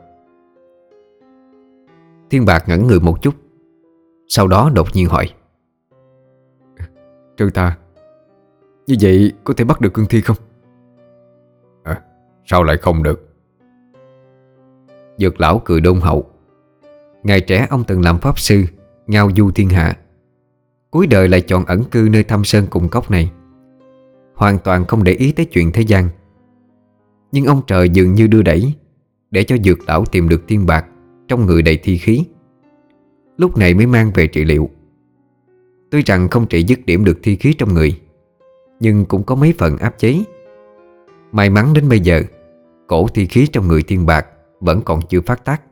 Thiên Bạc ngẩn người một chút, sau đó đột nhiên hỏi:
Trừ tà, như vậy có thể bắt được cương thi không?
À, sao lại không được?
Dược lão cười đôn hậu. Ngày trẻ ông từng làm pháp sư, ngao du thiên hạ, cuối đời lại chọn ẩn cư nơi thâm sơn cùng cốc này, hoàn toàn không để ý tới chuyện thế gian. Nhưng ông trời dường như đưa đẩy để cho Dược lão tìm được Thiên Bạc trong người đầy thi khí, lúc này mới mang về trị liệu. Tuy rằng không trị dứt điểm được thi khí trong người, nhưng cũng có mấy phần áp chế. May mắn đến bây giờ, cổ thi khí trong người Thiên Bạc vẫn còn chưa phát tác.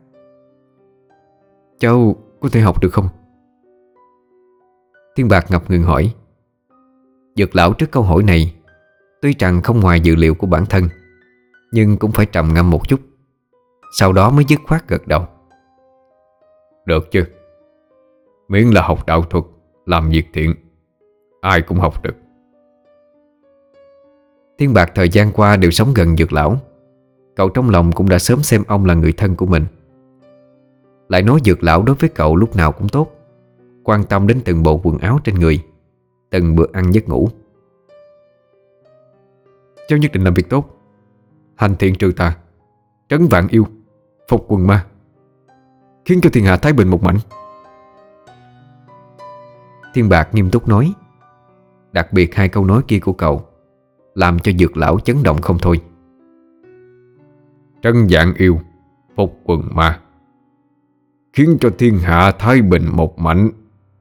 Cháu có thể học được không?
Thiên Bạc ngập ngừng hỏi. Dược lão trước câu hỏi này, tuy rằng không ngoài dự liệu của bản thân, nhưng cũng phải trầm ngâm một chút, sau đó mới dứt khoát gật đầu.
Được chứ. Miễn là học đạo thuật, làm việc thiện, ai cũng học được.
Thiên Bạc thời gian qua đều sống gần Dược lão. Cậu trong lòng cũng đã sớm xem ông là người thân của mình. Lại nói Dược lão đối với cậu lúc nào cũng tốt, quan tâm đến từng bộ quần áo trên người, từng bữa ăn giấc ngủ.
Cháu nhất định làm việc tốt, hành thiện trừ tà, trấn vạn yêu, phục quần ma, khiến cho thiên hạ thái bình một mảnh.
Thiên Bạc nghiêm túc nói. Đặc biệt hai câu nói kia của cậu làm cho Dược lão chấn động không thôi.
Trấn vạn yêu, phục quần ma, khiến cho thiên hạ thái bình một mảnh.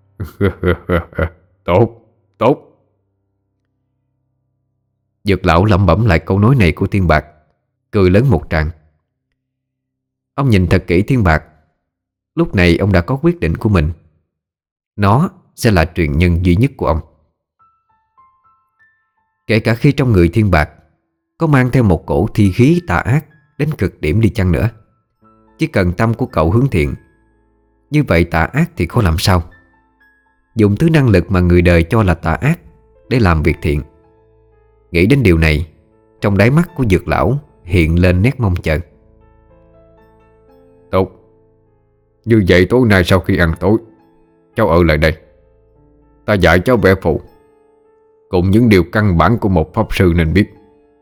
Tốt, tốt.
Dược lão lẩm bẩm lại câu nói này của Thiên Bạc, cười lớn một tràng. Ông nhìn thật kỹ Thiên Bạc. Lúc này ông đã có quyết định của mình. Nó sẽ là truyền nhân duy nhất của ông. Kể cả khi trong người Thiên Bạc có mang theo một cổ thi khí tà ác đến cực điểm đi chăng nữa, chỉ cần tâm của cậu hướng thiện, như vậy tà ác thì khó làm sao. Dùng thứ năng lực mà người đời cho là tà ác để làm việc thiện. Nghĩ đến điều này, trong đáy mắt của Dược lão hiện lên nét mong chờ.
Tốt. Như vậy tối nay sau khi ăn tối, cháu ở lại đây, ta dạy cháu vẽ phù. cùng những điều căn bản của một pháp sư nên biết.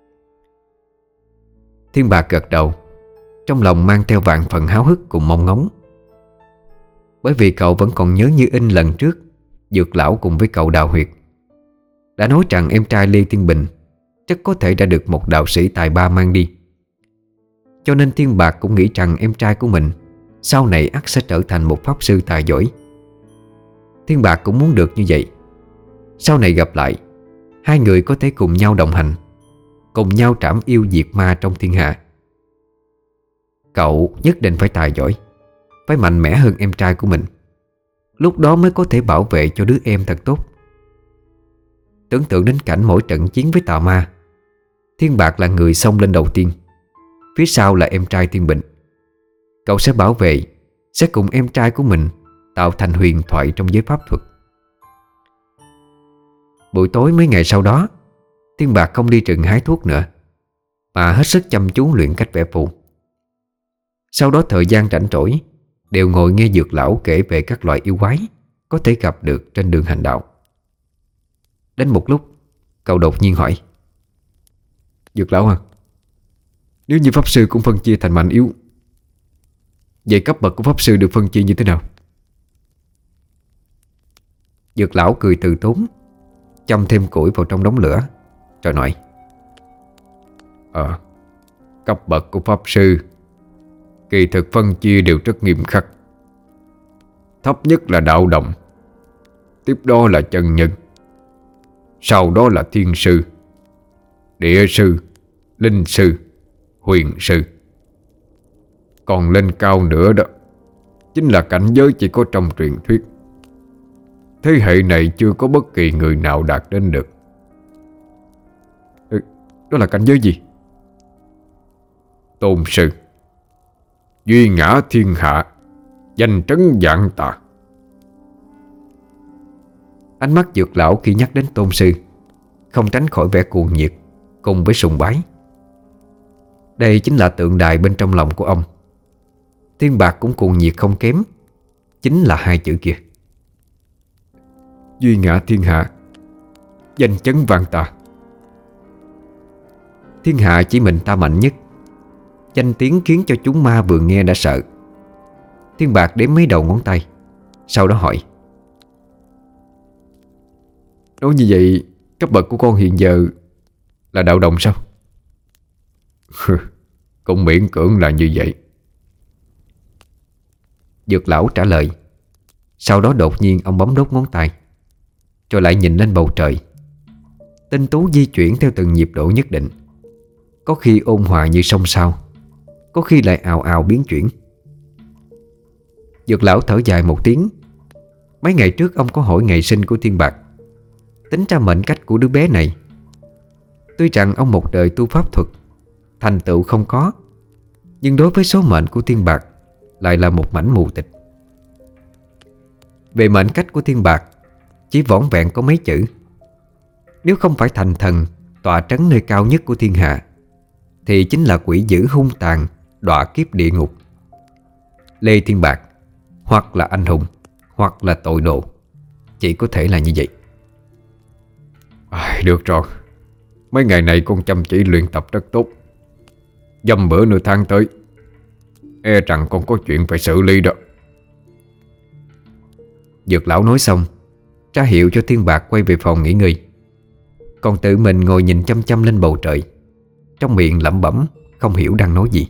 Thiên Bạc gật đầu, trong lòng mang theo vạn phần háo hức cùng mong ngóng. Bởi vì cậu vẫn còn nhớ như in lần trước Dược lão cùng với cậu đào huyệt đã nói rằng em trai Lê Thiên Bình rất có thể đã được một đạo sĩ tài ba mang đi. Cho nên Thiên Bạc cũng nghĩ rằng em trai của mình sau này ắt sẽ trở thành một pháp sư tài giỏi. Thiên Bạc cũng muốn được như vậy. Sau này gặp lại, hai người có thể cùng nhau đồng hành, cùng nhau trảm yêu diệt ma trong thiên hạ. Cậu nhất định phải tài giỏi, phải mạnh mẽ hơn em trai của mình. Lúc đó mới có thể bảo vệ cho đứa em thật tốt. Tưởng tượng đến cảnh mỗi trận chiến với tà ma, Thiên Bạc là người xông lên đầu tiên, phía sau là em trai Thiên Bình. Cậu sẽ bảo vệ, sẽ cùng em trai của mình tạo thành huyền thoại trong giới pháp thuật. Buổi tối mấy ngày sau đó, Thiên Bạc không đi rừng hái thuốc nữa, mà hết sức chăm chú luyện cách vẽ phù. Sau đó thời gian rảnh rỗi đều ngồi nghe Dược lão kể về các loại yêu quái có thể gặp được trên đường hành đạo. Đến một lúc, cậu đột nhiên hỏi:
Dược lão à, nếu như pháp sư cũng phân chia thành mạnh yếu, vậy cấp bậc của pháp sư được phân chia như thế nào?
Dược lão cười từ tốn, châm thêm củi vào trong đống lửa, rồi nói:
Ờ, cấp bậc của pháp sư kỳ thực phân chia đều rất nghiêm khắc. Thấp nhất là đạo đồng, tiếp đó là chân nhân, sau đó là thiên sư, địa sư, linh sư, huyền sư. Còn lên cao nữa đó chính là cảnh giới chỉ có trong truyền thuyết. Thế hệ này chưa có bất kỳ người nào đạt đến được.
Ừ, đó là cảnh giới gì?
Tôn sư, duy ngã thiên hạ, danh trấn vạn tà.
Ánh mắt Dược lão khi nhắc đến tôn sư không tránh khỏi vẻ cuồng nhiệt cùng với sùng bái. Đây chính là tượng đài bên trong lòng của ông. Thiên Bạc cũng cuồng nhiệt không kém, chính là hai chữ kia:
duy ngã thiên hạ, danh chấn vạn tà.
Thiên hạ chỉ mình ta mạnh nhất, danh tiếng khiến cho chúng ma vừa nghe đã sợ. Thiên Bạc đếm mấy đầu ngón tay, sau đó hỏi:
Nói như vậy, cấp bậc của con hiện giờ là đạo đồng sao?
Cũng miễn cưỡng là như vậy.
Dược lão trả lời. Sau đó đột nhiên ông bấm đốt ngón tay, rồi lại nhìn lên bầu trời. Tinh tú di chuyển theo từng nhịp độ nhất định, có khi ôn hòa như sông sao, có khi lại ào ào biến chuyển. Dược lão thở dài một tiếng. Mấy ngày trước ông có hỏi ngày sinh của Thiên Bạc, tính ra mệnh cách của đứa bé này. Tuy rằng ông một đời tu pháp thuật, thành tựu không có, nhưng đối với số mệnh của Thiên Bạc lại là một mảnh mù tịch. Về mệnh cách của Thiên Bạc chỉ vỏn vẹn có mấy chữ: nếu không phải thành thần tọa trấn nơi cao nhất của thiên hạ, thì chính là quỷ dữ hung tàn đọa kiếp địa ngục. Lê Thiên Bạc hoặc là anh hùng, hoặc là tội đồ, chỉ có thể là như vậy.
À, được rồi, mấy ngày này con chăm chỉ luyện tập rất tốt. Dăm bữa nửa tháng tới, e rằng con có chuyện phải xử lý đó.
Dược lão nói xong, ra hiệu cho Thiên Bạc quay về phòng nghỉ ngơi. Còn tự mình ngồi nhìn chăm chăm lên bầu trời, trong miệng lẩm bẩm không hiểu đang nói gì.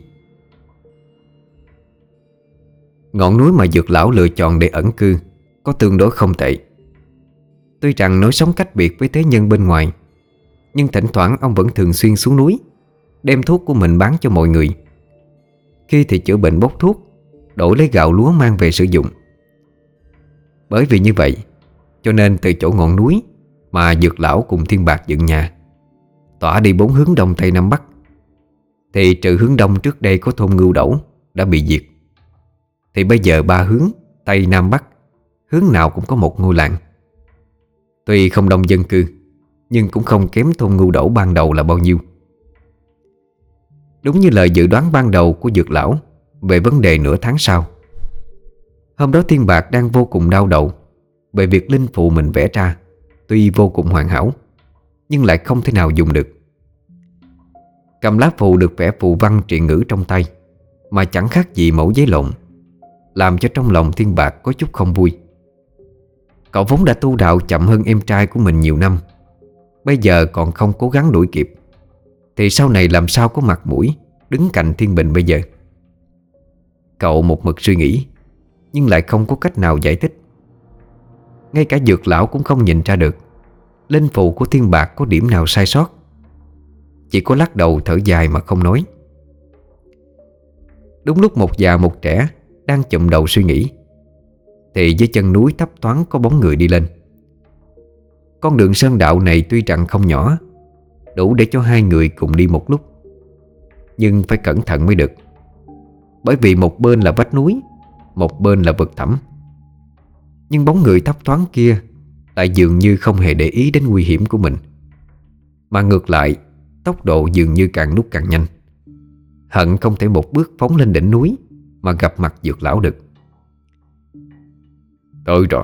Ngọn núi mà Dược lão lựa chọn để ẩn cư có tương đối không tệ. Tuy rằng nói sống cách biệt với thế nhân bên ngoài, nhưng thỉnh thoảng ông vẫn thường xuyên xuống núi, đem thuốc của mình bán cho mọi người. Khi thì chữa bệnh bốc thuốc, đổi lấy gạo lúa mang về sử dụng. Bởi vì như vậy, cho nên từ chỗ ngọn núi mà Dược lão cùng Thiên Bạc dựng nhà, tỏa đi bốn hướng đông tây nam bắc, thì trừ hướng đông trước đây có thôn Ngưu Đẩu đã bị diệt, thì bây giờ ba hướng tây nam bắc, hướng nào cũng có một ngôi làng. Tuy không đông dân cư, nhưng cũng không kém thôn Ngưu Đẩu ban đầu là bao nhiêu. Đúng như lời dự đoán ban đầu của Dược lão về vấn đề nửa tháng sau. Hôm đó Thiên Bạc đang vô cùng đau đầu về việc linh phụ mình vẽ ra tuy vô cùng hoàn hảo, nhưng lại không thể nào dùng được. Cầm lá phù được vẽ phù văn triện ngữ trong tay mà chẳng khác gì mẩu giấy lộn, làm cho trong lòng Thiên Bạc có chút không vui. Cậu vốn đã tu đạo chậm hơn em trai của mình nhiều năm, bây giờ còn không cố gắng đuổi kịp thì sau này làm sao có mặt mũi đứng cạnh Thiên Bình bây giờ. Cậu một mực suy nghĩ, nhưng lại không có cách nào giải thích. Ngay cả Dược lão cũng không nhìn ra được linh phù của Thiên Bạc có điểm nào sai sót, chỉ có lắc đầu thở dài mà không nói. Đúng lúc một già một trẻ đang chụm đầu suy nghĩ thì dưới chân núi thấp thoáng có bóng người đi lên. Con đường sơn đạo này tuy rằng không nhỏ, đủ để cho hai người cùng đi một lúc, nhưng phải cẩn thận mới được. Bởi vì một bên là vách núi, một bên là vực thẳm. Nhưng bóng người thấp thoáng kia lại dường như không hề để ý đến nguy hiểm của mình, mà ngược lại tốc độ dường như càng lúc càng nhanh, hận không thể một bước phóng lên đỉnh núi mà gặp mặt Dược lão được.
Tới rồi.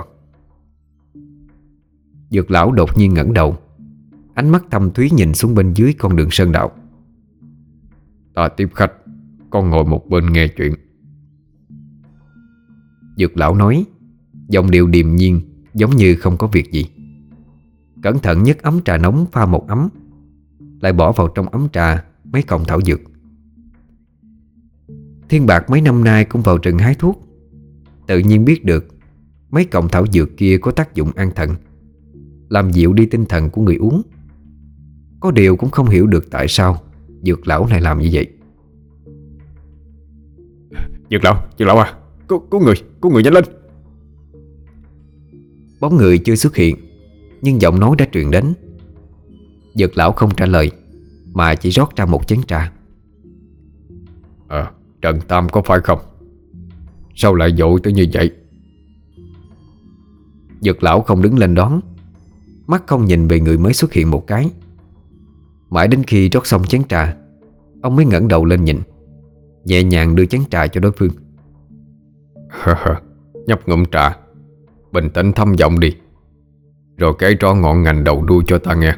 Dược lão đột nhiên ngẩng đầu, ánh mắt thâm thúy nhìn xuống bên dưới con đường sơn đạo.
Ta tiếp khách, con ngồi một bên nghe chuyện.
Dược lão nói, giọng điệu điềm nhiên, giống như không có việc gì. Cẩn thận nhấc ấm trà nóng pha một ấm, lại bỏ vào trong ấm trà mấy cọng thảo dược. Thiên Bạc mấy năm nay cũng vào rừng hái thuốc, tự nhiên biết được mấy cọng thảo dược kia có tác dụng an thần, làm dịu đi tinh thần của người uống. Có điều cũng không hiểu được tại sao Dược lão này làm như vậy.
Dược lão, Dược lão à, Có, có người, có người nhanh lên.
Bóng người chưa xuất hiện, nhưng giọng nói đã truyền đến. Dược lão không trả lời, mà chỉ rót ra một chén trà.
À, Trần Tam có phải không? Sao lại vội tới như vậy?
Dược lão không đứng lên đón, mắt không nhìn về người mới xuất hiện một cái. Mãi đến khi rót xong chén trà, ông mới ngẩng đầu lên nhìn, nhẹ nhàng đưa chén trà cho đối phương.
Nhấp ngụm trà, bình tĩnh thâm giọng đi, rồi kể rõ ngọn ngành đầu đuôi cho ta nghe.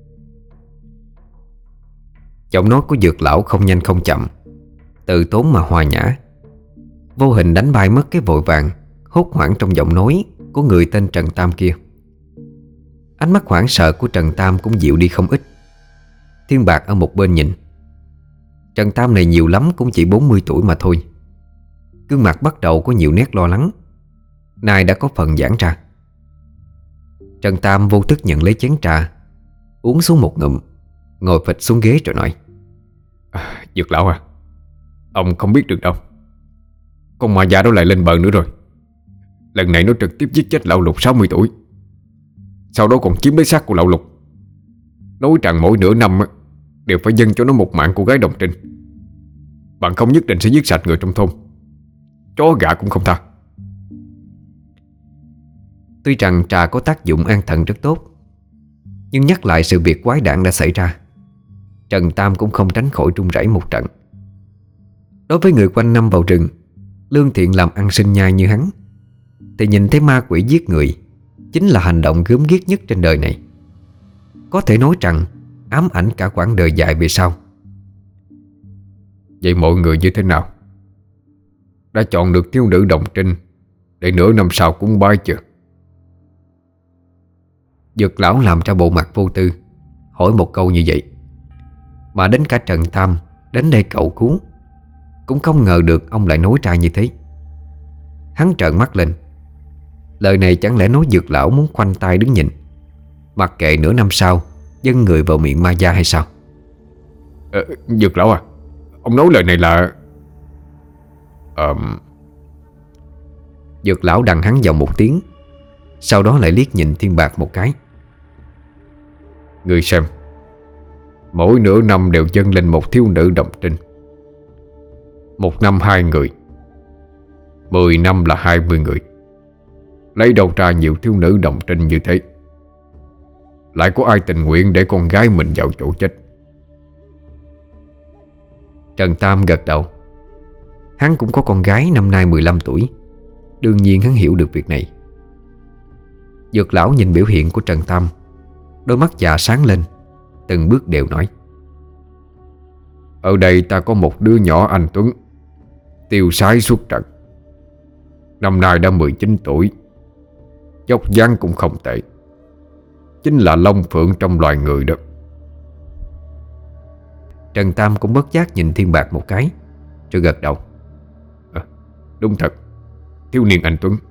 Giọng nói của Dược lão không nhanh không chậm, từ tốn mà hòa nhã, vô hình đánh bay mất cái vội vàng hốt hoảng trong giọng nói của người tên Trần Tam kia. Ánh mắt hoảng sợ của Trần Tam cũng dịu đi không ít. Thiên Bạc ở một bên nhìn. Trần Tam này nhiều lắm cũng chỉ bốn mươi tuổi mà thôi. Gương mặt bắt đầu có nhiều nét lo lắng, nay đã có phần giãn ra. Trần Tam vô thức nhận lấy chén trà, uống xuống một ngụm, ngồi phịch xuống ghế rồi nói:
à, Dược lão à, ông không biết được đâu, con ma già đó lại lên bờ nữa rồi. Lần này nó trực tiếp giết chết lão Lục sáu mươi tuổi, sau đó còn chiếm lấy xác của lão Lục. Nói rằng mỗi nửa năm đều phải dâng cho nó một mạng cô gái đồng trinh, bằng không nhất định sẽ giết sạch người trong thôn, chó gà cũng không tha.
Tuy rằng trà có tác dụng an thần rất tốt, nhưng nhắc lại sự việc quái đản đã xảy ra, Trần Tam cũng không tránh khỏi run rẩy một trận. Đối với người quanh năm vào rừng, lương thiện làm ăn sinh nhai như hắn, thì nhìn thấy ma quỷ giết người chính là hành động gớm ghiếc nhất trên đời này. Có thể nói rằng ám ảnh cả quãng đời dài về sau.
Vậy mọi người như thế nào? Đã chọn được thiếu nữ đồng trinh để nửa năm sau cúng bái chưa?
Dược lão làm ra bộ mặt vô tư, hỏi một câu như vậy, mà đến cả Trần Tam đến đây cậu cứu cũng không ngờ được ông lại nói ra như thế. Hắn trợn mắt lên. Lời này chẳng lẽ nói Dược lão muốn khoanh tay đứng nhìn, mặc kệ nửa năm sau dâng người vào miệng ma gia hay sao?
ờ, Dược lão à, ông nói lời này là... Ờ...
Dược lão đằng hắn vào một tiếng, sau đó lại liếc nhìn Thiên Bạc một cái.
Ngươi xem, mỗi nửa năm đều dâng lên một thiếu nữ đồng trinh. Một năm hai người, mười năm là hai mươi người. Lấy đâu ra nhiều thiếu nữ đồng trinh như thế? Lại có ai tình nguyện để con gái mình vào chỗ chết?
Trần Tam gật đầu. Hắn cũng có con gái năm nay mười lăm tuổi, đương nhiên hắn hiểu được việc này. Dược lão nhìn biểu hiện của Trần Tam, đôi mắt già sáng lên,
Từng bước đều nói: Ở đây ta có một đứa nhỏ anh Tuấn, tiêu sái xuất trận. Năm nay đã mười chín tuổi, dốc dáng cũng không tệ, chính là long phượng trong loài người đó.
Trần Tam cũng bất giác nhìn Thiên Bạc một cái, rồi gật đầu:
à, Đúng thật, thiếu niên anh Tuấn.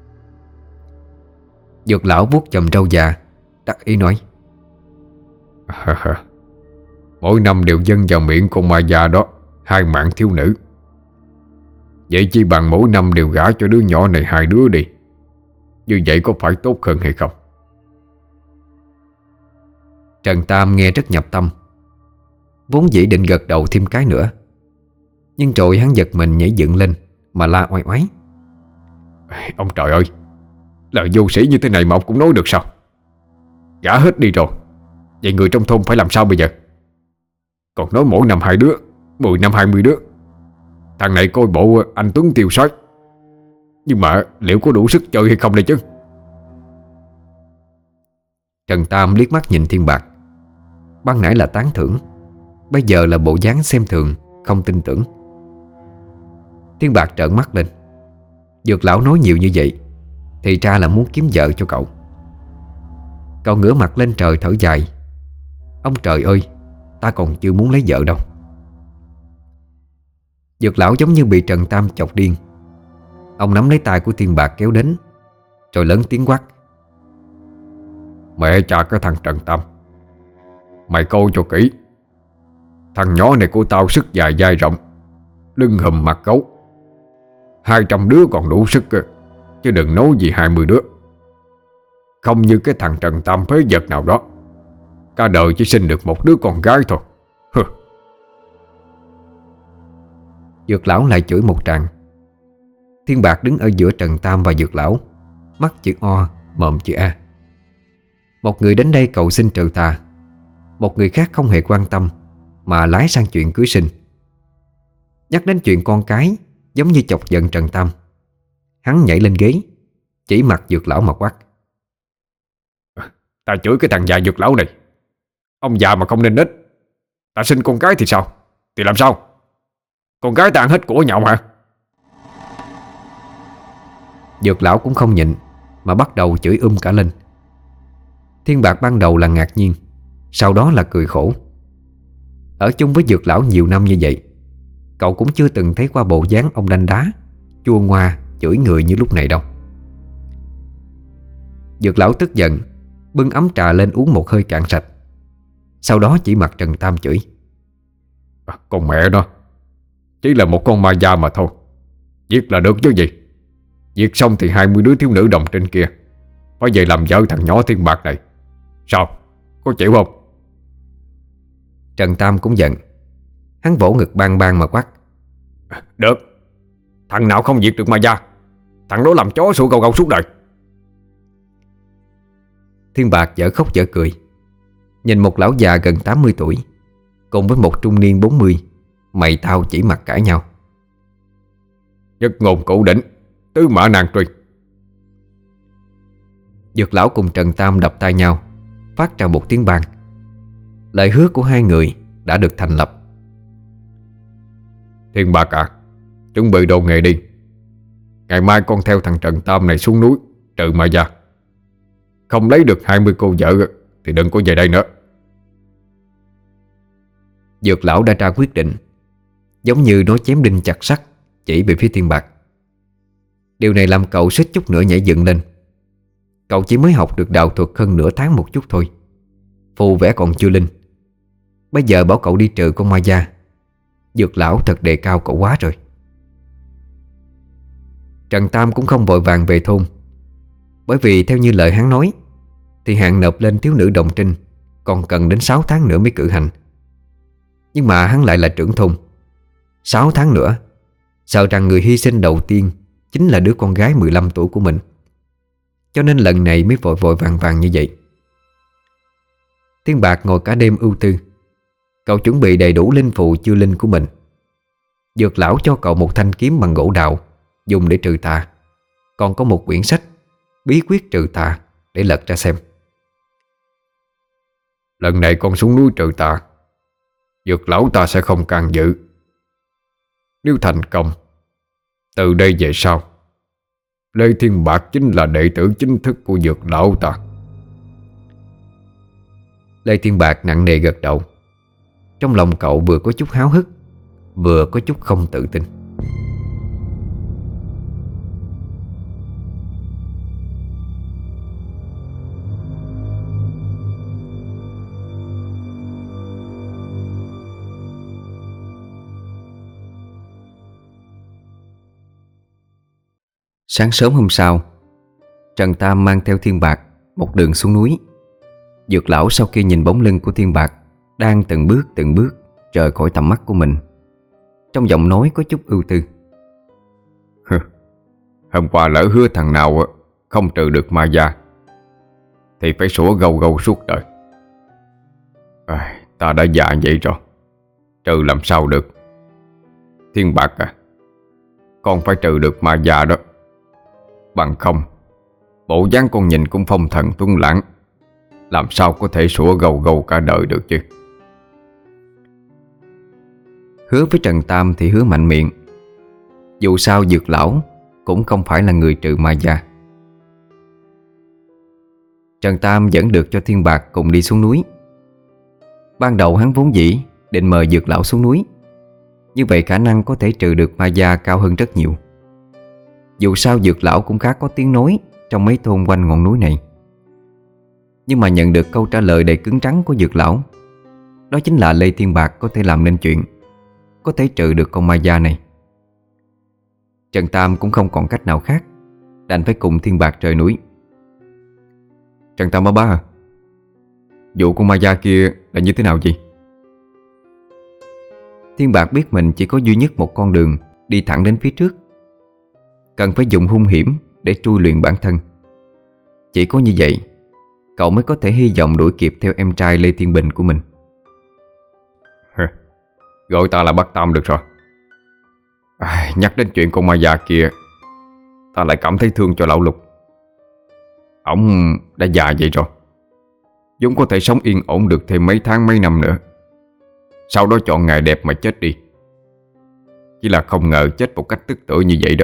Dược lão vuốt chòm râu già, đắc ý nói:
à, Mỗi năm đều dâng vào miệng con ma già đó hai mạng thiếu nữ. Vậy chi bằng mỗi năm đều gả cho đứa nhỏ này hai đứa đi. Như vậy có phải tốt hơn hay không?
Trần Tam nghe rất nhập tâm, vốn dĩ định gật đầu thêm cái nữa, nhưng rồi hắn giật mình nhảy dựng lên mà la oai oái:
Ông trời ơi, lời vô sĩ như thế này mà ông cũng nói được sao? Gả hết đi rồi, vậy người trong thôn phải làm sao bây giờ? Còn nói mỗi năm hai đứa, mười năm hai mươi đứa. Thằng này coi bộ anh Tuấn tiêu sói, nhưng mà liệu có đủ sức chơi hay không đây chứ?
Trần Tam liếc mắt nhìn Thiên Bạc, ban nãy là tán thưởng, bây giờ là bộ dáng xem thường, không tin tưởng. Thiên Bạc trợn mắt lên. Dược lão nói nhiều như vậy thì ra là muốn kiếm vợ cho cậu. Cậu ngửa mặt lên trời thở dài: Ông trời ơi, ta còn chưa muốn lấy vợ đâu. Dược lão giống như bị Trần Tam chọc điên. Ông nắm lấy tay của Thiên Bạc kéo đến, rồi lớn tiếng quát:
Mẹ cha cái thằng Trần Tam, mày coi cho kỹ. Thằng nhỏ này của tao sức dài dai rộng, lưng hùm mặt gấu. Hai trăm đứa còn đủ sức, chứ đừng nói gì hai mươi đứa. Không như cái thằng Trần Tam phế vật nào đó, cả đời chỉ sinh được một đứa con gái thôi. Hừ.
Dược lão lại chửi một tràng. Thiên Bạc đứng ở giữa Trần Tam và Dược lão, mắt chữ O, mồm chữ A. Một người đến đây cầu xin trừ tà, một người khác không hề quan tâm mà lái sang chuyện cưới sinh. Nhắc đến chuyện con cái giống như chọc giận Trần Tam. Hắn nhảy lên ghế, chỉ mặt Dược lão mà quát:
Ta chửi cái thằng già Dược lão này. Ông già mà không nên nết. Ta sinh con cái thì sao? Thì làm sao? Con gái ta ăn hết của nhậu hả?
Dược lão cũng không nhịn mà bắt đầu chửi um cả lên. Thiên Bạc ban đầu là ngạc nhiên, sau đó là cười khổ. Ở chung với Dược lão nhiều năm như vậy, cậu cũng chưa từng thấy qua bộ dáng ông đanh đá, chua ngoa, chửi người như lúc này đâu. Dược lão tức giận, bưng ấm trà lên uống một hơi cạn sạch. Sau đó chỉ mặt Trần Tam chửi:
à, Con mẹ nó, chỉ là một con ma da mà thôi, giết là được chứ gì. Giết xong thì hai mươi đứa thiếu nữ đồng trên kia phải về làm vợ thằng nhỏ Thiên Bạc này. Sao, có chịu không?
Trần Tam cũng giận. Hắn vỗ ngực bang bang mà quát:
Được. Thằng nào không diệt được ma da, thằng đó làm chó sủa gầu gầu suốt đời.
Thiên Bạc dở khóc dở cười, nhìn một lão già gần tám mươi tuổi cùng với một trung niên bốn mươi, mày tao chỉ mặt cãi nhau.
Nhất ngôn cửu đỉnh, tứ mã nan truy.
Dược lão cùng Trần Tam đập tay nhau, phát ra một tiếng bang. Lời hứa của hai người đã được thành lập.
Thiên Bạc à, chuẩn bị đồ nghề đi. Ngày mai con theo thằng Trần Tam này xuống núi trừ ma da. Không lấy được hai mươi cô vợ thì đừng có về đây nữa.
Dược lão đã ra quyết định, giống như nói chém đinh chặt sắt, chỉ về phía Thiên Bạc. Điều này làm cậu suýt chút nữa nhảy dựng lên. Cậu chỉ mới học được đạo thuật hơn nửa tháng một chút thôi, phù vẽ còn chưa linh. Bây giờ bảo cậu đi trừ con ma da, Dược lão thật đề cao cậu quá rồi. Trần Tam cũng không vội vàng về thôn, bởi vì theo như lời hắn nói thì hạn nộp lên thiếu nữ đồng trinh còn cần đến sáu tháng nữa mới cử hành. Nhưng mà hắn lại là trưởng thôn, sáu tháng nữa sợ rằng người hy sinh đầu tiên chính là đứa con gái mười lăm tuổi của mình. Cho nên lần này mới vội vội vàng vàng như vậy. Thiên Bạc ngồi cả đêm ưu tư. Cậu chuẩn bị đầy đủ linh phù chưa linh của mình. Dược lão cho cậu một thanh kiếm bằng gỗ đào dùng để trừ tà, còn có một quyển sách bí quyết trừ tà để lật ra xem.
Lần này con xuống núi trừ tà, Dược lão ta sẽ không can dự. Nếu thành công, từ đây về sau, Lê Thiên Bạc chính là đệ tử chính thức của Dược lão ta.
Lê Thiên Bạc nặng nề gật đầu. Trong lòng cậu vừa có chút háo hức, vừa có chút không tự tin. Sáng sớm hôm sau, Trần Tam mang theo Thiên Bạc một đường xuống núi. Dược lão sau khi nhìn bóng lưng của Thiên Bạc đang từng bước từng bước rời khỏi tầm mắt của mình, trong giọng nói có chút ưu tư.
Hôm qua lỡ hứa thằng nào không trừ được ma gia thì phải sủa gâu gâu suốt đời. À, ta đã già vậy rồi, trừ làm sao được. Thiên Bạc à, con phải trừ được ma gia đó. Bằng không, bộ dáng con nhìn cũng phong thần tuấn lãng, làm sao có thể sủa gâu gâu cả đời được chứ.
Hứa với Trần Tam thì hứa mạnh miệng. Dù sao Dược lão cũng không phải là người trừ ma gia. Trần Tam dẫn được cho Thiên Bạc cùng đi xuống núi. Ban đầu hắn vốn dĩ định mời Dược lão xuống núi, như vậy khả năng có thể trừ được ma gia cao hơn rất nhiều. Dù sao Dược lão cũng khá có tiếng nói trong mấy thôn quanh ngọn núi này. Nhưng mà nhận được câu trả lời đầy cứng rắn của Dược lão, đó chính là Lê Thiên Bạc có thể làm nên chuyện, có thể trừ được con ma gia này. Trần Tam cũng không còn cách nào khác, đành phải cùng Thiên Bạc rời núi.
Trần Tam ba ba à, vụ con ma gia kia là như thế nào vậy?
Thiên Bạc biết mình chỉ có duy nhất một con đường đi thẳng đến phía trước, cần phải dùng hung hiểm để trui luyện bản thân. Chỉ có như vậy, cậu mới có thể hy vọng đuổi kịp theo em trai Lê Thiên Bình của mình.
Gọi ta là Bắc Tam được rồi. À, nhắc đến chuyện con ma già kia, ta lại cảm thấy thương cho lão Lục. Ổng đã già vậy rồi, vốn có thể sống yên ổn được thêm mấy tháng mấy năm nữa, sau đó chọn ngày đẹp mà chết đi. Chỉ là không ngờ chết một cách tức tưởi như vậy đó.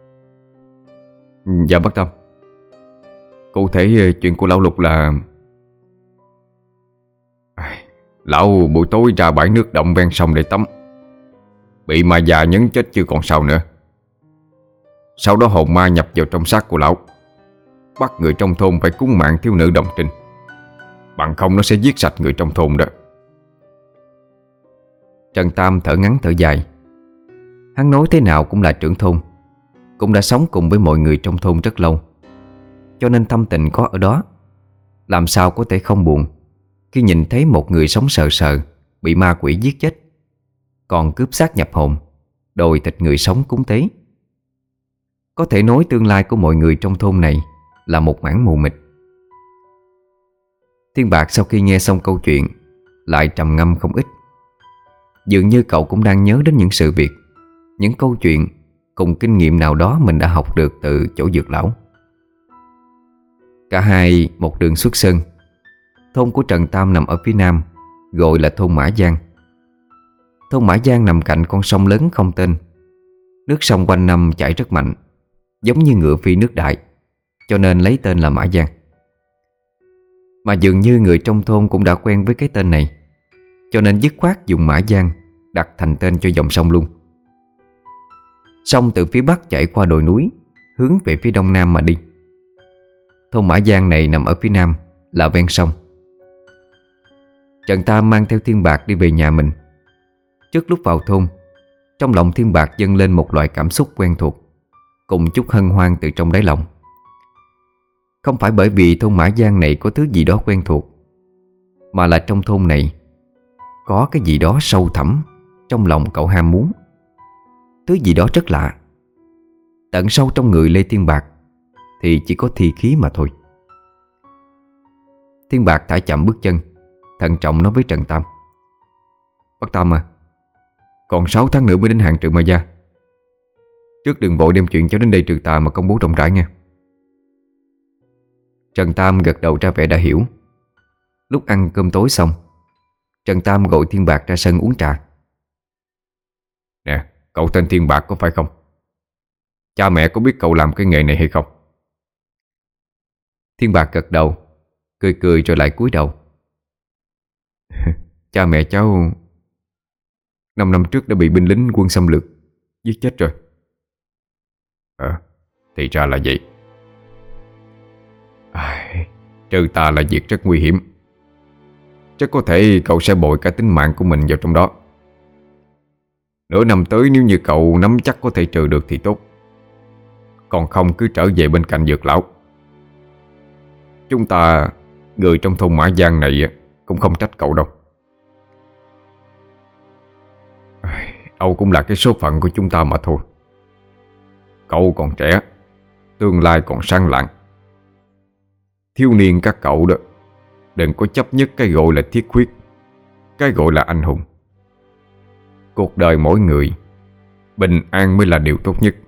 Dạ Bắc Tam, cụ thể chuyện của lão Lục là...
Lão buổi tối ra bãi nước động ven sông để tắm, bị ma già nhấn chết chưa còn sao nữa. Sau đó hồn ma nhập vào trong xác của lão, bắt người trong thôn phải cúng mạng thiếu nữ đồng trinh, bằng không nó sẽ giết sạch người trong thôn đó.
Trần Tam thở ngắn thở dài. Hắn nói thế nào cũng là trưởng thôn, cũng đã sống cùng với mọi người trong thôn rất lâu, cho nên thâm tình có ở đó. Làm sao có thể không buồn khi nhìn thấy một người sống sờ sờ bị ma quỷ giết chết, còn cướp xác nhập hồn, đòi thịt người sống cúng tế. Có thể nói tương lai của mọi người trong thôn này là một mảng mù mịt. Thiên Bạc sau khi nghe xong câu chuyện lại trầm ngâm không ít. Dường như cậu cũng đang nhớ đến những sự việc, những câu chuyện cùng kinh nghiệm nào đó mình đã học được từ chỗ Dược lão. Cả hai một đường xuất sơn. Thôn của Trần Tam nằm ở phía nam, gọi là thôn Mã Giang. Thôn Mã Giang nằm cạnh con sông lớn không tên. Nước sông quanh năm chảy rất mạnh, giống như ngựa phi nước đại, cho nên lấy tên là Mã Giang. Mà dường như người trong thôn cũng đã quen với cái tên này, cho nên dứt khoát dùng Mã Giang đặt thành tên cho dòng sông luôn. Sông từ phía bắc chảy qua đồi núi, hướng về phía đông nam mà đi. Thôn Mã Giang này nằm ở phía nam, là ven sông. Trần Tam mang theo Thiên Bạc đi về nhà mình. Trước lúc vào thôn, trong lòng Thiên Bạc dâng lên một loại cảm xúc quen thuộc, cùng chút hân hoan từ trong đáy lòng. Không phải bởi vì thôn Mã Giang này có thứ gì đó quen thuộc, mà là trong thôn này có cái gì đó sâu thẳm trong lòng cậu ham muốn. Thứ gì đó rất lạ. Tận sâu trong người Lê Thiên Bạc thì chỉ có thi khí mà thôi. Thiên Bạc thả chậm bước chân, thận trọng nói với Trần Tam:
Bác Tam à, còn sáu tháng nữa mới đến hạn trừ ma gia. Trước đừng vội đem chuyện cháu đến đây trừ tà mà công bố rộng rãi nha.
Trần Tam gật đầu ra vẻ đã hiểu. Lúc ăn cơm tối xong, Trần Tam gọi Thiên Bạc ra sân uống trà.
Nè, cậu tên Thiên Bạc có phải không? Cha mẹ có biết cậu làm cái nghề này hay không?
Thiên Bạc gật đầu, cười cười rồi lại cúi đầu.
Cha mẹ cháu năm năm trước đã bị binh lính quân xâm lược giết chết rồi.
Ờ, thì ra là vậy. Ai, trừ tà là việc rất nguy hiểm. Chắc có thể cậu sẽ bội cả tính mạng của mình vào trong đó. Nửa năm tới nếu như cậu nắm chắc có thể trừ được thì tốt. Còn không cứ trở về bên cạnh Dược lão. Chúng ta, người trong thôn Mã Giang này cũng không trách cậu đâu. Âu cũng là cái số phận của chúng ta mà thôi. Cậu còn trẻ, tương lai còn sáng lạng. Thiếu niên các cậu đó, đừng có chấp nhất cái gọi là thiết huyết, cái gọi là anh hùng. Cuộc đời mỗi người, bình an mới là điều tốt nhất.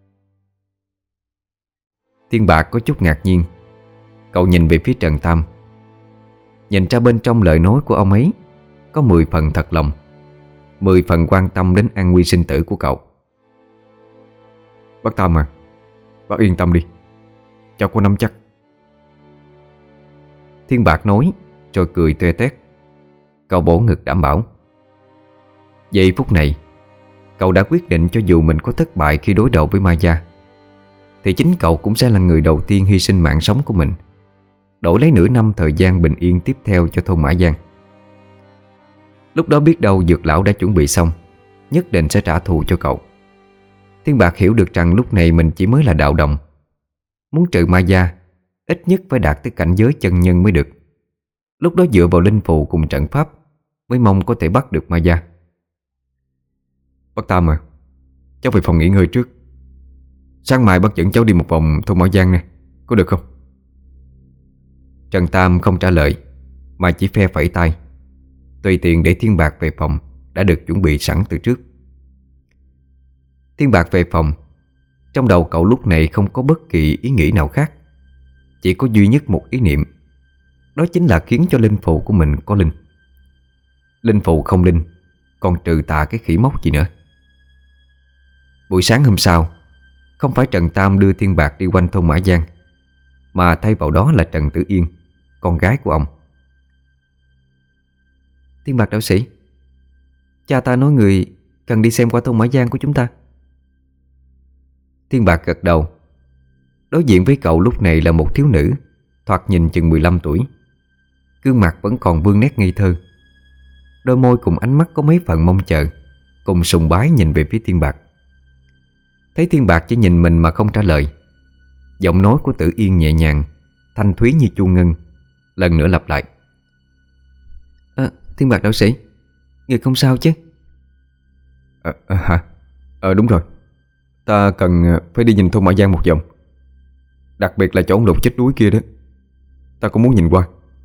Thiên Bạc có chút ngạc nhiên. Cậu nhìn về phía Trần Tam. Nhìn ra bên trong lời nói của ông ấy có mười phần thật lòng, mười phần quan tâm đến an nguy sinh tử của cậu.
Bác Tam à, bác yên tâm đi, cháu có nắm chắc.
Thiên Bạc nói rồi cười toe toét. Cậu bổ ngực đảm bảo. Giây phút này, cậu đã quyết định cho dù mình có thất bại khi đối đầu với Ma Gia, thì chính cậu cũng sẽ là người đầu tiên hy sinh mạng sống của mình, đổi lấy nửa năm thời gian bình yên tiếp theo cho thôn Mã Giang. Lúc đó biết đâu Dược lão đã chuẩn bị xong, nhất định sẽ trả thù cho cậu. Thiên Bạc hiểu được rằng lúc này mình chỉ mới là đạo đồng. Muốn trừ Ma Gia, ít nhất phải đạt tới cảnh giới chân nhân mới được. Lúc đó dựa vào linh phù cùng trận pháp mới mong có thể bắt được Ma Gia.
Bác Tam à, cháu về phòng nghỉ ngơi trước. Sáng mai bác dẫn cháu đi một vòng thôn Mã Giang nè, có được không?
Trần Tam không trả lời, mà chỉ phe phẩy tay, tùy tiện để Thiên Bạc về phòng đã được chuẩn bị sẵn từ trước. Thiên Bạc về phòng. Trong đầu cậu lúc này không có bất kỳ ý nghĩ nào khác, chỉ có duy nhất một ý niệm, đó chính là khiến cho linh phù của mình có linh. Linh phù không linh, còn trừ tà cái khỉ mốc gì nữa. Buổi sáng hôm sau, không phải Trần Tam đưa Thiên Bạc đi quanh thôn Mã Giang, mà thay vào đó là Trần Tử Yên, con gái của ông. Thiên Bạc đạo sĩ, cha ta nói người cần đi xem qua thôn Mã Giang của chúng ta. Thiên Bạc gật đầu. Đối diện với cậu lúc này là một thiếu nữ, thoạt nhìn chừng mười lăm tuổi. Gương mặt vẫn còn vương nét ngây thơ, đôi môi cùng ánh mắt có mấy phần mong chờ, cùng sùng bái nhìn về phía Thiên Bạc. Thấy Thiên Bạc chỉ nhìn mình mà không trả lời, giọng nói của Tử Yên nhẹ nhàng, thanh thúy như chuông ngân, lần nữa lặp lại. À, Thiên Bạc đạo sĩ, người không sao chứ?
À, à, hả? Ờ à, đúng rồi, ta cần phải đi nhìn thôn Mã Giang một vòng. Đặc biệt là chỗ ông Lục chết đuối kia đó, ta cũng muốn nhìn qua.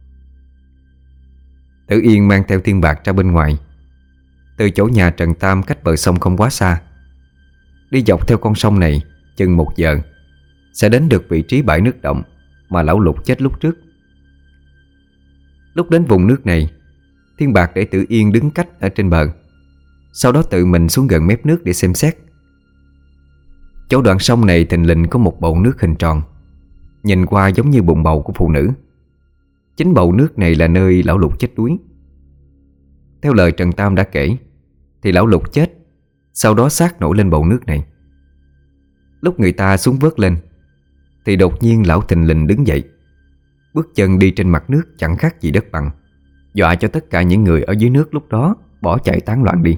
Tử Yên mang theo Thiên Bạc ra bên ngoài. Từ chỗ nhà Trần Tam cách bờ sông không quá xa, đi dọc theo con sông này chừng một giờ sẽ đến được vị trí bãi nước động mà lão Lục chết lúc trước. Lúc đến vùng nước này, Thiên Bạc để Tử Yên đứng cách ở trên bờ, sau đó tự mình xuống gần mép nước để xem xét. Chỗ đoạn sông này thình lình có một bầu nước hình tròn, nhìn qua giống như bụng bầu của phụ nữ. Chính bầu nước này là nơi lão Lục chết đuối. Theo lời Trần Tam đã kể, thì lão Lục chết, sau đó xác nổi lên bầu nước này. Lúc người ta xuống vớt lên, thì đột nhiên lão thình lình đứng dậy, bước chân đi trên mặt nước chẳng khác gì đất bằng, dọa cho tất cả những người ở dưới nước lúc đó bỏ chạy tán loạn đi.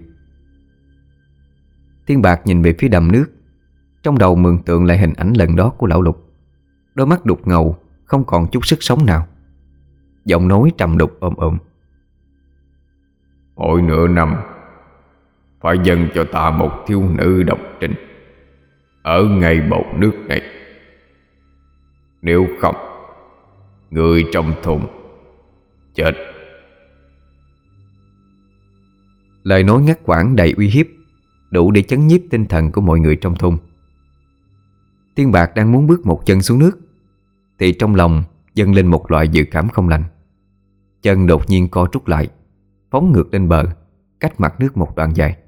Thiên Bạc nhìn về phía đầm nước, trong đầu mường tượng lại hình ảnh lần đó của lão Lục. Đôi mắt đục ngầu, không còn chút sức sống nào. Giọng nói trầm đục ôm ôm.
Mỗi nửa năm phải dâng cho ta một thiếu nữ độc trinh ở ngay bầu nước này. Nếu không, người trong thôn chết.
Lời nói ngắt quãng đầy uy hiếp, đủ để chấn nhiếp tinh thần của mọi người trong thôn. Thiên Bạc đang muốn bước một chân xuống nước, thì trong lòng dâng lên một loại dự cảm không lành. Chân đột nhiên co rút lại, phóng ngược lên bờ, cách mặt nước một đoạn dài.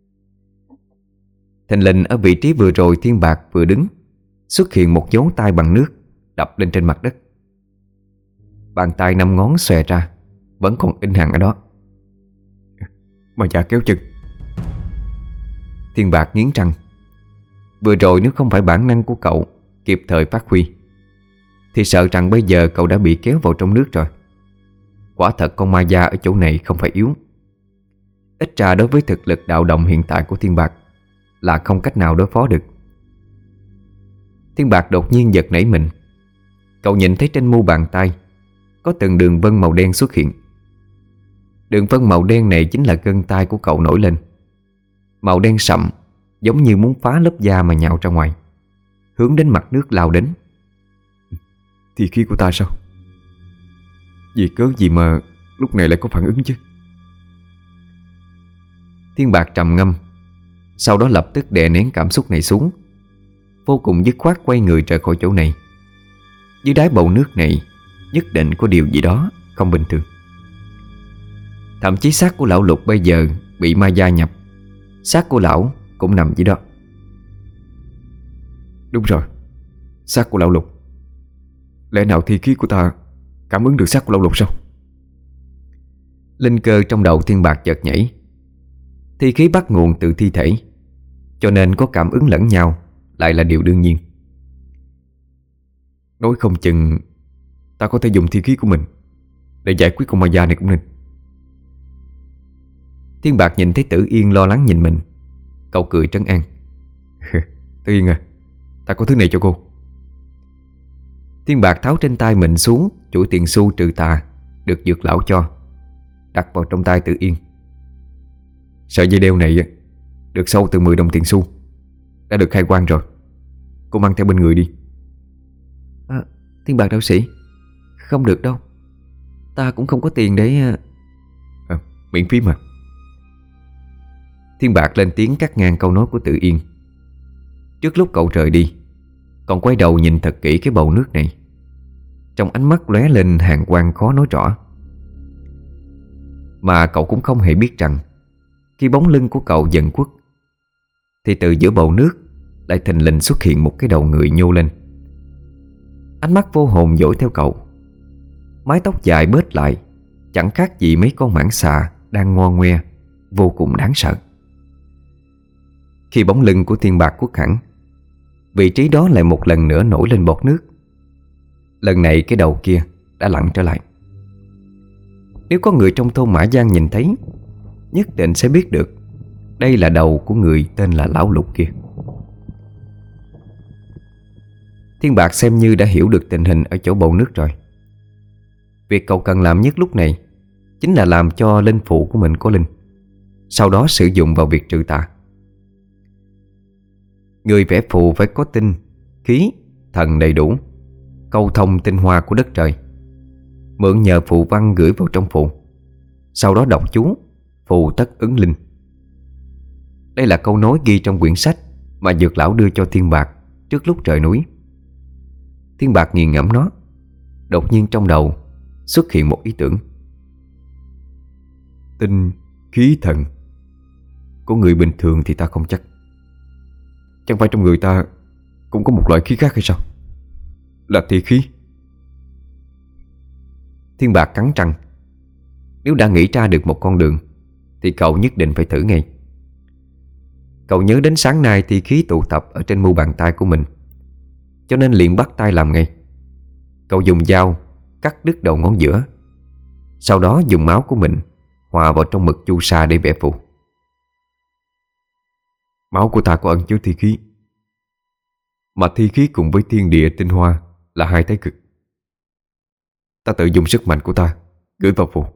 Thình lình ở vị trí vừa rồi Thiên Bạc vừa đứng, xuất hiện một dấu tay bằng nước đập lên trên mặt đất. Bàn tay năm ngón xòe ra, vẫn còn in hằn ở đó.
Mà dạ kéo chân.
Thiên Bạc nghiến răng. Vừa rồi nếu không phải bản năng của cậu kịp thời phát huy, thì sợ rằng bây giờ cậu đã bị kéo vào trong nước rồi. Quả thật con ma da ở chỗ này không phải yếu. Ít ra đối với thực lực đạo động hiện tại của Thiên Bạc là không cách nào đối phó được. Thiên Bạc đột nhiên giật nảy mình. Cậu nhìn thấy trên mu bàn tay có từng đường vân màu đen xuất hiện. Đường vân màu đen này chính là gân tay của cậu nổi lên. Màu đen sậm, giống như muốn phá lớp da mà nhào ra ngoài, hướng đến mặt nước lao đến.
Thì khí của ta sao? Vì cớ gì mà lúc này lại có phản ứng chứ?
Thiên Bạc trầm ngâm, sau đó lập tức đè nén cảm xúc này xuống, vô cùng dứt khoát quay người rời khỏi chỗ này. Dưới đáy bầu nước này nhất định có điều gì đó không bình thường. Thậm chí xác của lão Lục bây giờ bị ma da nhập, xác của lão cũng nằm dưới đó.
Đúng rồi, xác của lão Lục. Lẽ nào thi khí của ta cảm ứng được xác của lão Lục sao?
Linh cơ trong đầu Thiên Bạc chợt nhảy. Thi khí bắt nguồn từ thi thể, cho nên có cảm ứng lẫn nhau lại là điều đương nhiên.
Nói không chừng ta có thể dùng thi khí của mình để giải quyết con ma da này cũng nên.
Thiên Bạc nhìn thấy Tử Yên lo lắng nhìn mình, cậu cười trấn an.
Tử Yên à, ta có thứ này cho cô.
Thiên Bạc tháo trên tay mình xuống chuỗi tiền xu trừ tà được dược lão cho, đặt vào trong tay Tử Yên.
Sợi dây đeo này được sâu từ mười đồng tiền xu, đã được khai quang rồi. Cô mang theo bên người đi.
à, Thiên Bạc đạo sĩ, không được đâu. Ta cũng không có tiền để...
à, Miễn phí mà.
Thiên Bạc lên tiếng cắt ngang câu nói của Tử Yên. Trước lúc cậu rời đi, còn quay đầu nhìn thật kỹ cái bầu nước này. Trong ánh mắt lóe lên hàn quang khó nói rõ. Mà cậu cũng không hề biết rằng khi bóng lưng của cậu dần khuất, thì từ giữa bầu nước lại thình lình xuất hiện một cái đầu người nhô lên. Ánh mắt vô hồn dõi theo cậu. Mái tóc dài bết lại, chẳng khác gì mấy con mãng xà đang ngoe ngoe, vô cùng đáng sợ. Khi bóng lưng của Thiên Bạc khuất hẳn, vị trí đó lại một lần nữa nổi lên bọt nước. Lần này cái đầu kia đã lặn trở lại. Nếu có người trong thôn Mã Giang nhìn thấy, nhất định sẽ biết được đây là đầu của người tên là Lão Lục kia. Thiên Bạc xem như đã hiểu được tình hình ở chỗ bầu nước rồi. Việc cậu cần làm nhất lúc này chính là làm cho linh phụ của mình có linh, sau đó sử dụng vào việc trừ tà. Người vẽ phù phải có tinh, khí, thần đầy đủ, câu thông tinh hoa của đất trời. Mượn nhờ phù văn gửi vào trong phù, sau đó đọc chú, phù tất ứng linh. Đây là câu nói ghi trong quyển sách mà dược lão đưa cho Thiên Bạc trước lúc rời núi. Thiên Bạc nghiền ngẫm nó, đột nhiên trong đầu xuất hiện một ý tưởng.
Tinh, khí, thần. Của người bình thường thì ta không chắc. Chẳng phải trong người ta cũng có một loại khí khác hay sao? Là thi khí.
Thiên Bạc cắn răng. Nếu đã nghĩ ra được một con đường thì cậu nhất định phải thử ngay. Cậu nhớ đến sáng nay thi khí tụ tập ở trên mu bàn tay của mình, cho nên liền bắt tay làm ngay. Cậu dùng dao cắt đứt đầu ngón giữa, sau đó dùng máu của mình hòa vào trong mực chu sa để vẽ phù.
Máu của ta có ẩn chứa thi khí, mà thi khí cùng với thiên địa tinh hoa là hai thái cực. Ta tự dùng sức mạnh của ta gửi vào phù.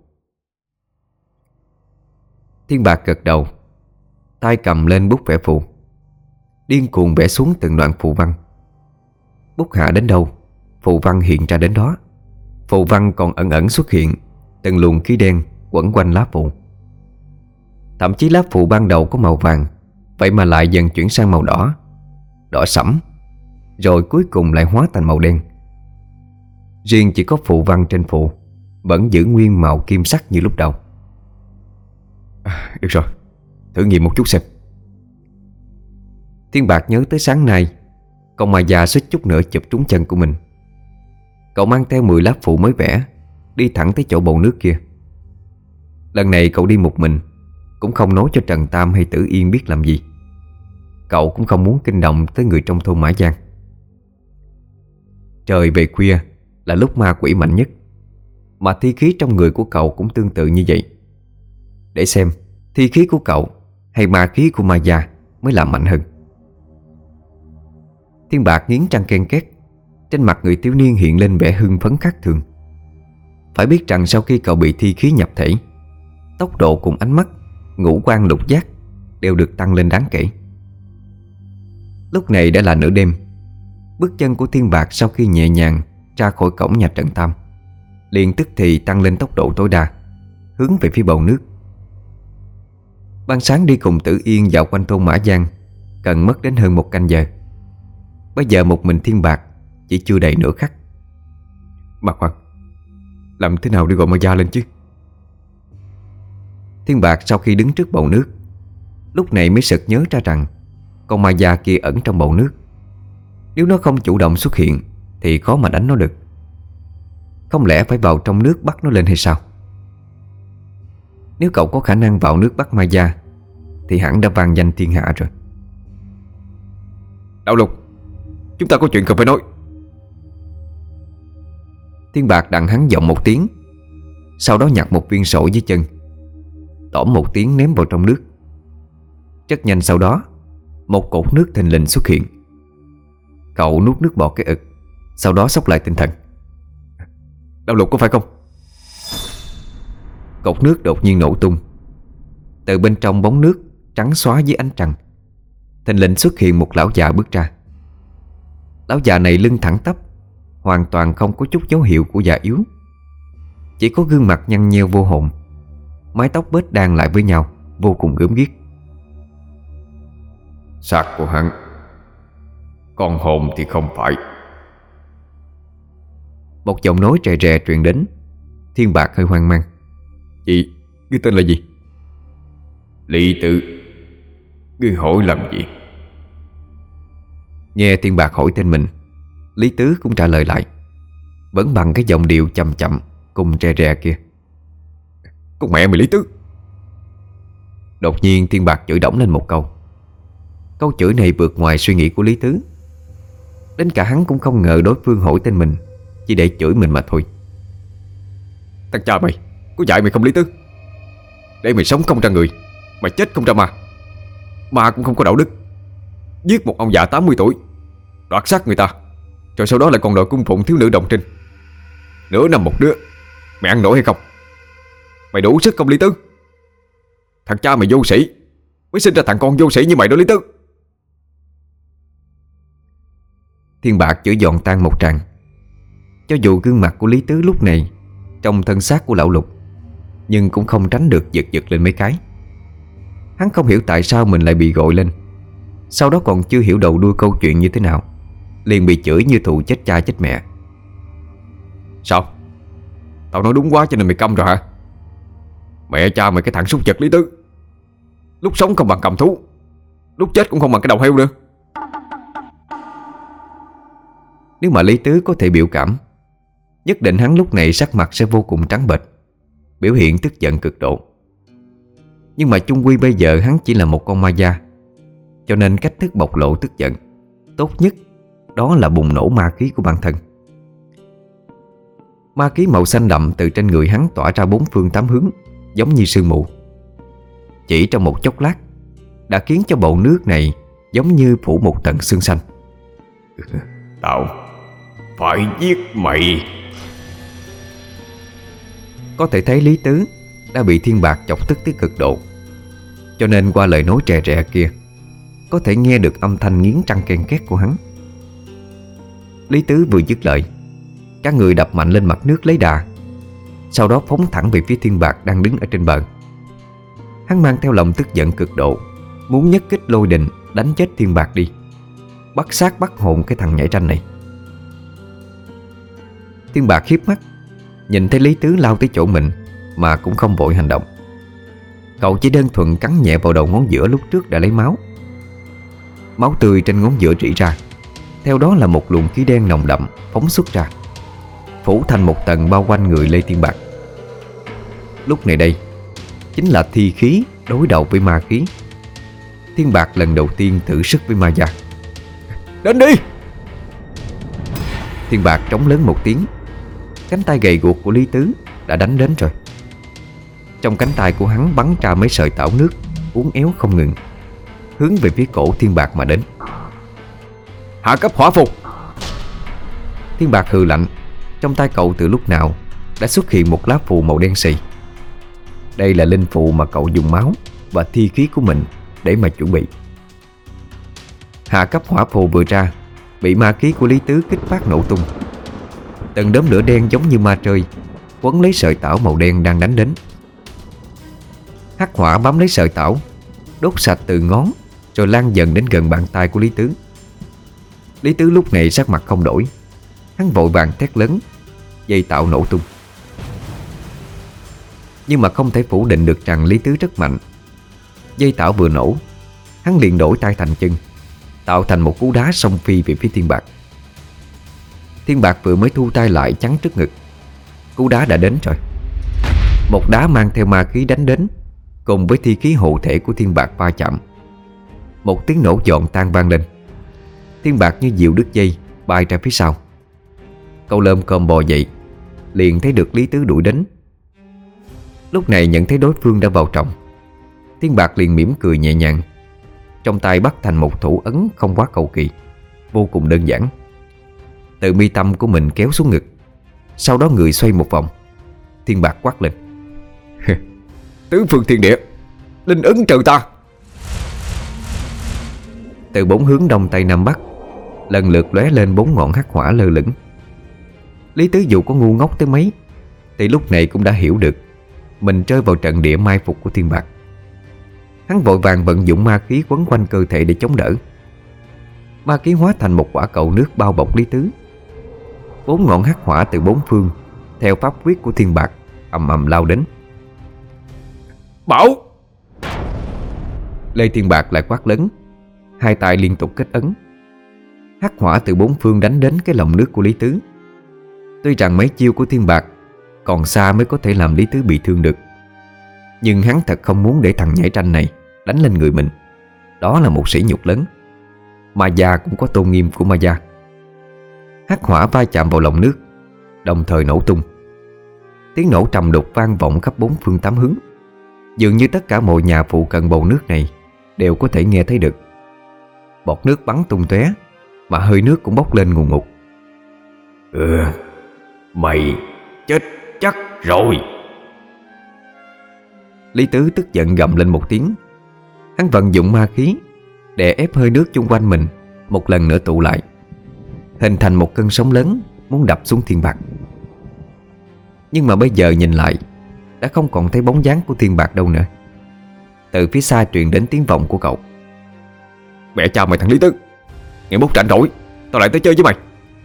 Thiên Bạc gật đầu, tay cầm lên bút vẽ phù, điên cuồng vẽ xuống từng đoạn phù văn. Bút hạ đến đâu, phù văn hiện ra đến đó. Phù văn còn ẩn ẩn xuất hiện từng luồng khí đen quẩn quanh lá phù. Thậm chí lá phù ban đầu có màu vàng, vậy mà lại dần chuyển sang màu đỏ, đỏ sẫm, rồi cuối cùng lại hóa thành màu đen. Riêng chỉ có phù văn trên phù vẫn giữ nguyên màu kim sắc như lúc đầu.
à, Được rồi, thử nghiệm một chút xem.
Thiên Bạc nhớ tới sáng nay con ma già suýt chút nữa chụp trúng chân của mình. Cậu mang theo mười lá phù mới vẽ, đi thẳng tới chỗ bầu nước kia. Lần này cậu đi một mình, cũng không nói cho Trần Tam hay Tử Yên biết làm gì. Cậu cũng không muốn kinh động tới người trong thôn Mã Giang. Trời về khuya là lúc ma quỷ mạnh nhất, mà thi khí trong người của cậu cũng tương tự như vậy. Để xem thi khí của cậu hay ma khí của ma già mới là mạnh hơn. Thiên Bạc nghiến răng ken két. Trên mặt người thiếu niên hiện lên vẻ hưng phấn khác thường. Phải biết rằng sau khi cậu bị thi khí nhập thể, tốc độ cùng ánh mắt, ngũ quan lục giác đều được tăng lên đáng kể. Lúc này đã là nửa đêm. Bước chân của Thiên Bạc sau khi nhẹ nhàng ra khỏi cổng nhà Trần Tam liền tức thì tăng lên tốc độ tối đa, hướng về phía bầu nước. Ban sáng đi cùng Tử Yên dạo quanh thôn Mã Giang cần mất đến hơn một canh giờ. Bây giờ một mình Thiên Bạc chỉ chưa đầy nửa khắc.
Mà khoan, làm thế nào để gọi ma già lên chứ?
Thiên Bạc sau khi đứng trước bầu nước, lúc này mới sực nhớ ra rằng con ma già kia ẩn trong bầu nước. Nếu nó không chủ động xuất hiện thì khó mà đánh nó được. Không lẽ phải vào trong nước bắt nó lên hay sao? Nếu cậu có khả năng vào nước bắt ma già thì hẳn đã vang danh thiên hạ rồi.
Đạo Lục, chúng ta có chuyện cần phải nói.
Thiên Bạc đặng hắn giọng một tiếng, sau đó nhặt một viên sỏi dưới chân, tỏm một tiếng ném vào trong nước. Rất nhanh sau đó, một cột nước thình lình xuất hiện. Cậu nuốt nước bọt cái ực, sau đó xốc lại tinh thần.
Đạo Lục có phải không?
Cột nước đột nhiên nổ tung. Từ bên trong bóng nước trắng xóa dưới ánh trăng, thình lình xuất hiện một lão già bước ra. Lão già này lưng thẳng tắp, hoàn toàn không có chút dấu hiệu của già yếu. Chỉ có gương mặt nhăn nheo vô hồn, mái tóc bết đan lại với nhau, vô cùng gớm ghiếc.
Xác của hắn, còn hồn thì không phải.
Một giọng nói rè rè truyền đến. Thiên Bạc hơi hoang mang.
Chị, ngươi tên là gì?
Lý Tử. Ngươi hỏi làm gì?
Nghe Thiên Bạc hỏi tên mình, Lý Tứ cũng trả lời lại, vẫn bằng cái giọng điệu chậm chậm cùng rè rè kia.
Con mẹ mày Lý Tứ!
Đột nhiên Thiên Bạc chửi đổng lên một câu. Câu chửi này vượt ngoài suy nghĩ của Lý Tứ. Đến cả hắn cũng không ngờ đối phương hỏi tên mình chỉ để chửi mình mà thôi.
Thằng cha mày, có dạy mày không Lý Tứ? Để mày sống không ra người, mày chết không ra ma. Ma cũng không có đạo đức. Giết một ông già tám mươi tuổi, đoạt xác người ta, rồi sau đó lại còn đòi cung phụng thiếu nữ đồng trinh. Nửa năm một đứa, mày ăn nổi hay không? Mày đủ sức không Lý Tứ? Thằng cha mày vô sĩ, mới sinh ra thằng con vô sĩ như mày đó Lý Tứ.
Thiên Bạc chửi giòn tan một tràng. Cho dù gương mặt của Lý Tứ lúc này trong thân xác của lão Lục, nhưng cũng không tránh được giật giật lên mấy cái. Hắn không hiểu tại sao mình lại bị gọi lên, sau đó còn chưa hiểu đầu đuôi câu chuyện như thế nào, liền bị chửi như thù chết cha chết mẹ.
Sao? Tao nói đúng quá cho nên mày câm rồi hả? Mẹ cha mày cái thằng súc vật Lý Tứ, lúc sống không bằng cầm thú, lúc chết cũng không bằng cái đầu heo nữa.
Nếu mà Lý Tứ có thể biểu cảm, nhất định hắn lúc này sắc mặt sẽ vô cùng trắng bệch, biểu hiện tức giận cực độ. Nhưng mà chung quy bây giờ hắn chỉ là một con ma da, cho nên cách thức bộc lộ tức giận tốt nhất đó là bùng nổ ma khí của bản thân. Ma khí màu xanh đậm từ trên người hắn tỏa ra bốn phương tám hướng, giống như sương mù. Chỉ trong một chốc lát đã khiến cho bầu nước này giống như phủ một tầng sương xanh.
Tao phải giết mày.
Có thể thấy Lý Tứ đã bị Thiên Bạc chọc tức tới cực độ, cho nên qua lời nói rè rè kia có thể nghe được âm thanh nghiến răng ken két của hắn. Lý Tứ vừa dứt lời, các người đập mạnh lên mặt nước lấy đà, sau đó phóng thẳng về phía Thiên Bạc đang đứng ở trên bờ. Hắn mang theo lòng tức giận cực độ, muốn nhất kích lôi đình đánh chết Thiên Bạc đi, bắt xác bắt hồn cái thằng nhảy ranh này. Thiên Bạc hiếp mắt, nhìn thấy Lý Tứ lao tới chỗ mình mà cũng không vội hành động. Cậu chỉ đơn thuần cắn nhẹ vào đầu ngón giữa lúc trước đã lấy máu. Máu tươi trên ngón giữa rỉ ra, theo đó là một luồng khí đen nồng đậm phóng xuất ra, phủ thành một tầng bao quanh người Lê Thiên Bạc. Lúc này đây chính là thi khí đối đầu với ma khí. Thiên Bạc lần đầu tiên thử sức với ma gia.
Đến đi!
Thiên Bạc trống lớn một tiếng. Cánh tay gầy guộc của Lý Tứ đã đánh đến rồi. Trong cánh tay của hắn bắn ra mấy sợi tảo nước uốn éo không ngừng, hướng về phía cổ Thiên Bạc mà đến.
Hạ cấp hỏa phù!
Thiên Bạc hừ lạnh. Trong tay cậu từ lúc nào đã xuất hiện một lá phù màu đen xì. Đây là linh phù mà cậu dùng máu và thi khí của mình để mà chuẩn bị. Hạ cấp hỏa phù vừa ra, bị ma khí của Lý Tứ kích phát nổ tung. Từng đốm lửa đen giống như ma trơi quấn lấy sợi tảo màu đen đang đánh đến. Hắc hỏa bám lấy sợi tảo, đốt sạch từ ngón, rồi lan dần đến gần bàn tay của Lý Tứ. Lý Tứ lúc này sắc mặt không đổi. Hắn vội vàng thét lớn, dây tảo nổ tung. Nhưng mà không thể phủ định được rằng Lý Tứ rất mạnh. Dây tảo vừa nổ, hắn liền đổi tay thành chân, tạo thành một cú đá xông phi về phía Thiên Bạc. Thiên Bạc vừa mới thu tay lại chắn trước ngực, cú đá đã đến rồi. Một đá mang theo ma khí đánh đến, cùng với thi khí hộ thể của Thiên Bạc va chạm. Một tiếng nổ giòn tan vang lên. Thiên Bạc như diều đứt dây bay ra phía sau. Cậu lơm cơm bò dậy, liền thấy được Lý Tứ đuổi đến. Lúc này nhận thấy đối phương đã vào trọng, Thiên Bạc liền mỉm cười nhẹ nhàng, trong tay bắt thành một thủ ấn không quá cầu kỳ, vô cùng đơn giản. Từ mi tâm của mình kéo xuống ngực, sau đó người xoay một vòng. Thiên Bạc quát lên:
Tứ phương thiên địa, linh ứng trừ ta!
Từ bốn hướng đông tây nam bắc lần lượt lóe lên bốn ngọn hắc hỏa lơ lửng. Lý Tứ dù có ngu ngốc tới mấy thì lúc này cũng đã hiểu được mình rơi vào trận địa mai phục của Thiên Bạc. Hắn vội vàng vận dụng ma khí quấn quanh cơ thể để chống đỡ. Ma khí hóa thành một quả cầu nước bao bọc Lý Tứ. Bốn ngọn hắc hỏa từ bốn phương theo pháp quyết của Thiên Bạc ầm ầm lao đến.
Bảo!
Lê Thiên Bạc lại quát lớn, hai tay liên tục kết ấn. Hắc hỏa từ bốn phương đánh đến cái lồng nước của Lý Tứ. Tuy rằng mấy chiêu của Thiên Bạc còn xa mới có thể làm Lý Tứ bị thương được, nhưng hắn thật không muốn để thằng nhảy tranh này đánh lên người mình. Đó là một sỉ nhục lớn. Ma gia cũng có tôn nghiêm của ma gia. Hắc hỏa va chạm vào lồng nước, đồng thời nổ tung. Tiếng nổ trầm đục vang vọng khắp bốn phương tám hướng. Dường như tất cả mọi nhà phụ cận bầu nước này đều có thể nghe thấy được. Bọt nước bắn tung tóe, mà hơi nước cũng bốc lên ngùn ngụt.
Ừ, mày chết chắc rồi!
Lý Tứ tức giận gầm lên một tiếng. Hắn vận dụng ma khí để ép hơi nước chung quanh mình một lần nữa tụ lại, hình thành một cơn sóng lớn muốn đập xuống Thiên Bạc. Nhưng mà bây giờ nhìn lại, đã không còn thấy bóng dáng của Thiên Bạc đâu nữa. Từ phía xa truyền đến tiếng vọng của cậu:
Mẹ chào mày thằng Lý Tứ, ngày mốt rảnh rỗi tao lại tới chơi với mày.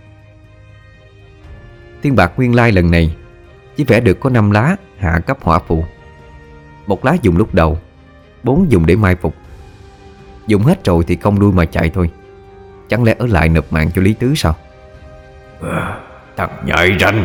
Thiên Bạc nguyên lai lần này chỉ vẽ được có năm lá hạ cấp hỏa phù. Một lá dùng lúc đầu, bốn dùng để mai phục. Dùng hết rồi thì cong đuôi mà chạy thôi. Chẳng lẽ ở lại nộp mạng cho Lý Tứ sao?
À, thằng nhại ranh!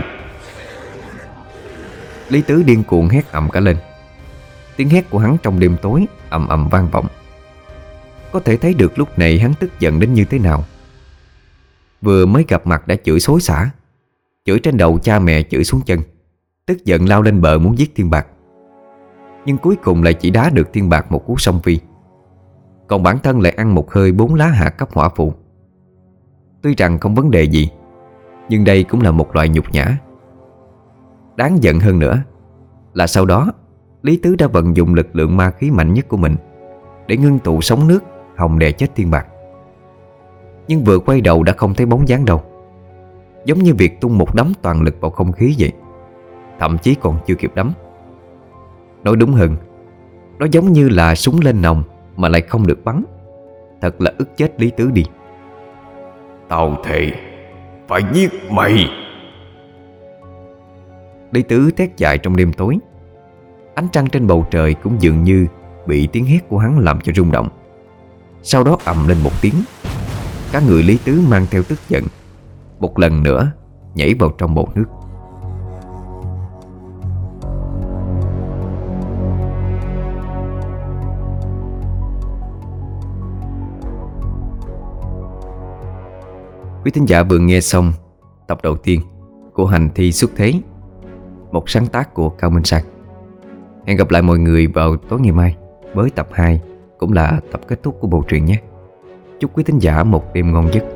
Lý Tứ điên cuồng hét ầm cả lên. Tiếng hét của hắn trong đêm tối ầm ầm vang vọng. Có thể thấy được lúc này hắn tức giận đến như thế nào. Vừa mới gặp mặt đã chửi xối xả, chửi trên đầu cha mẹ, chửi xuống chân, tức giận lao lên bờ muốn giết Thiên Bạc. Nhưng cuối cùng lại chỉ đá được Thiên Bạc một cú song phi. Còn bản thân lại ăn một hơi bốn lá hạ cấp hỏa phù. Tuy rằng không vấn đề gì, nhưng đây cũng là một loại nhục nhã. Đáng giận hơn nữa là sau đó Lý Tứ đã vận dụng lực lượng ma khí mạnh nhất của mình để ngưng tụ sóng nước hòng đè chết Thiên Bạc. Nhưng vừa quay đầu đã không thấy bóng dáng đâu, giống như việc tung một đấm toàn lực vào không khí vậy. Thậm chí còn chưa kịp đấm. Nói đúng hơn, nó giống như là súng lên nòng mà lại không được bắn. Thật là ức chết Lý Tứ đi.
Tao thề phải giết mày!
Lý Tứ thét dài trong đêm tối. Ánh trăng trên bầu trời cũng dường như bị tiếng hét của hắn làm cho rung động. Sau đó ầm lên một tiếng. Cả người Lý Tứ mang theo tức giận một lần nữa nhảy vào trong bồn nước. Quý thính giả vừa nghe xong tập đầu tiên của Hành Thi Xuất Thế, một sáng tác của Cao Minh Sang. Hẹn gặp lại mọi người vào tối ngày mai với tập hai, cũng là tập kết thúc của bộ truyện nhé. Chúc quý thính giả một đêm ngon giấc.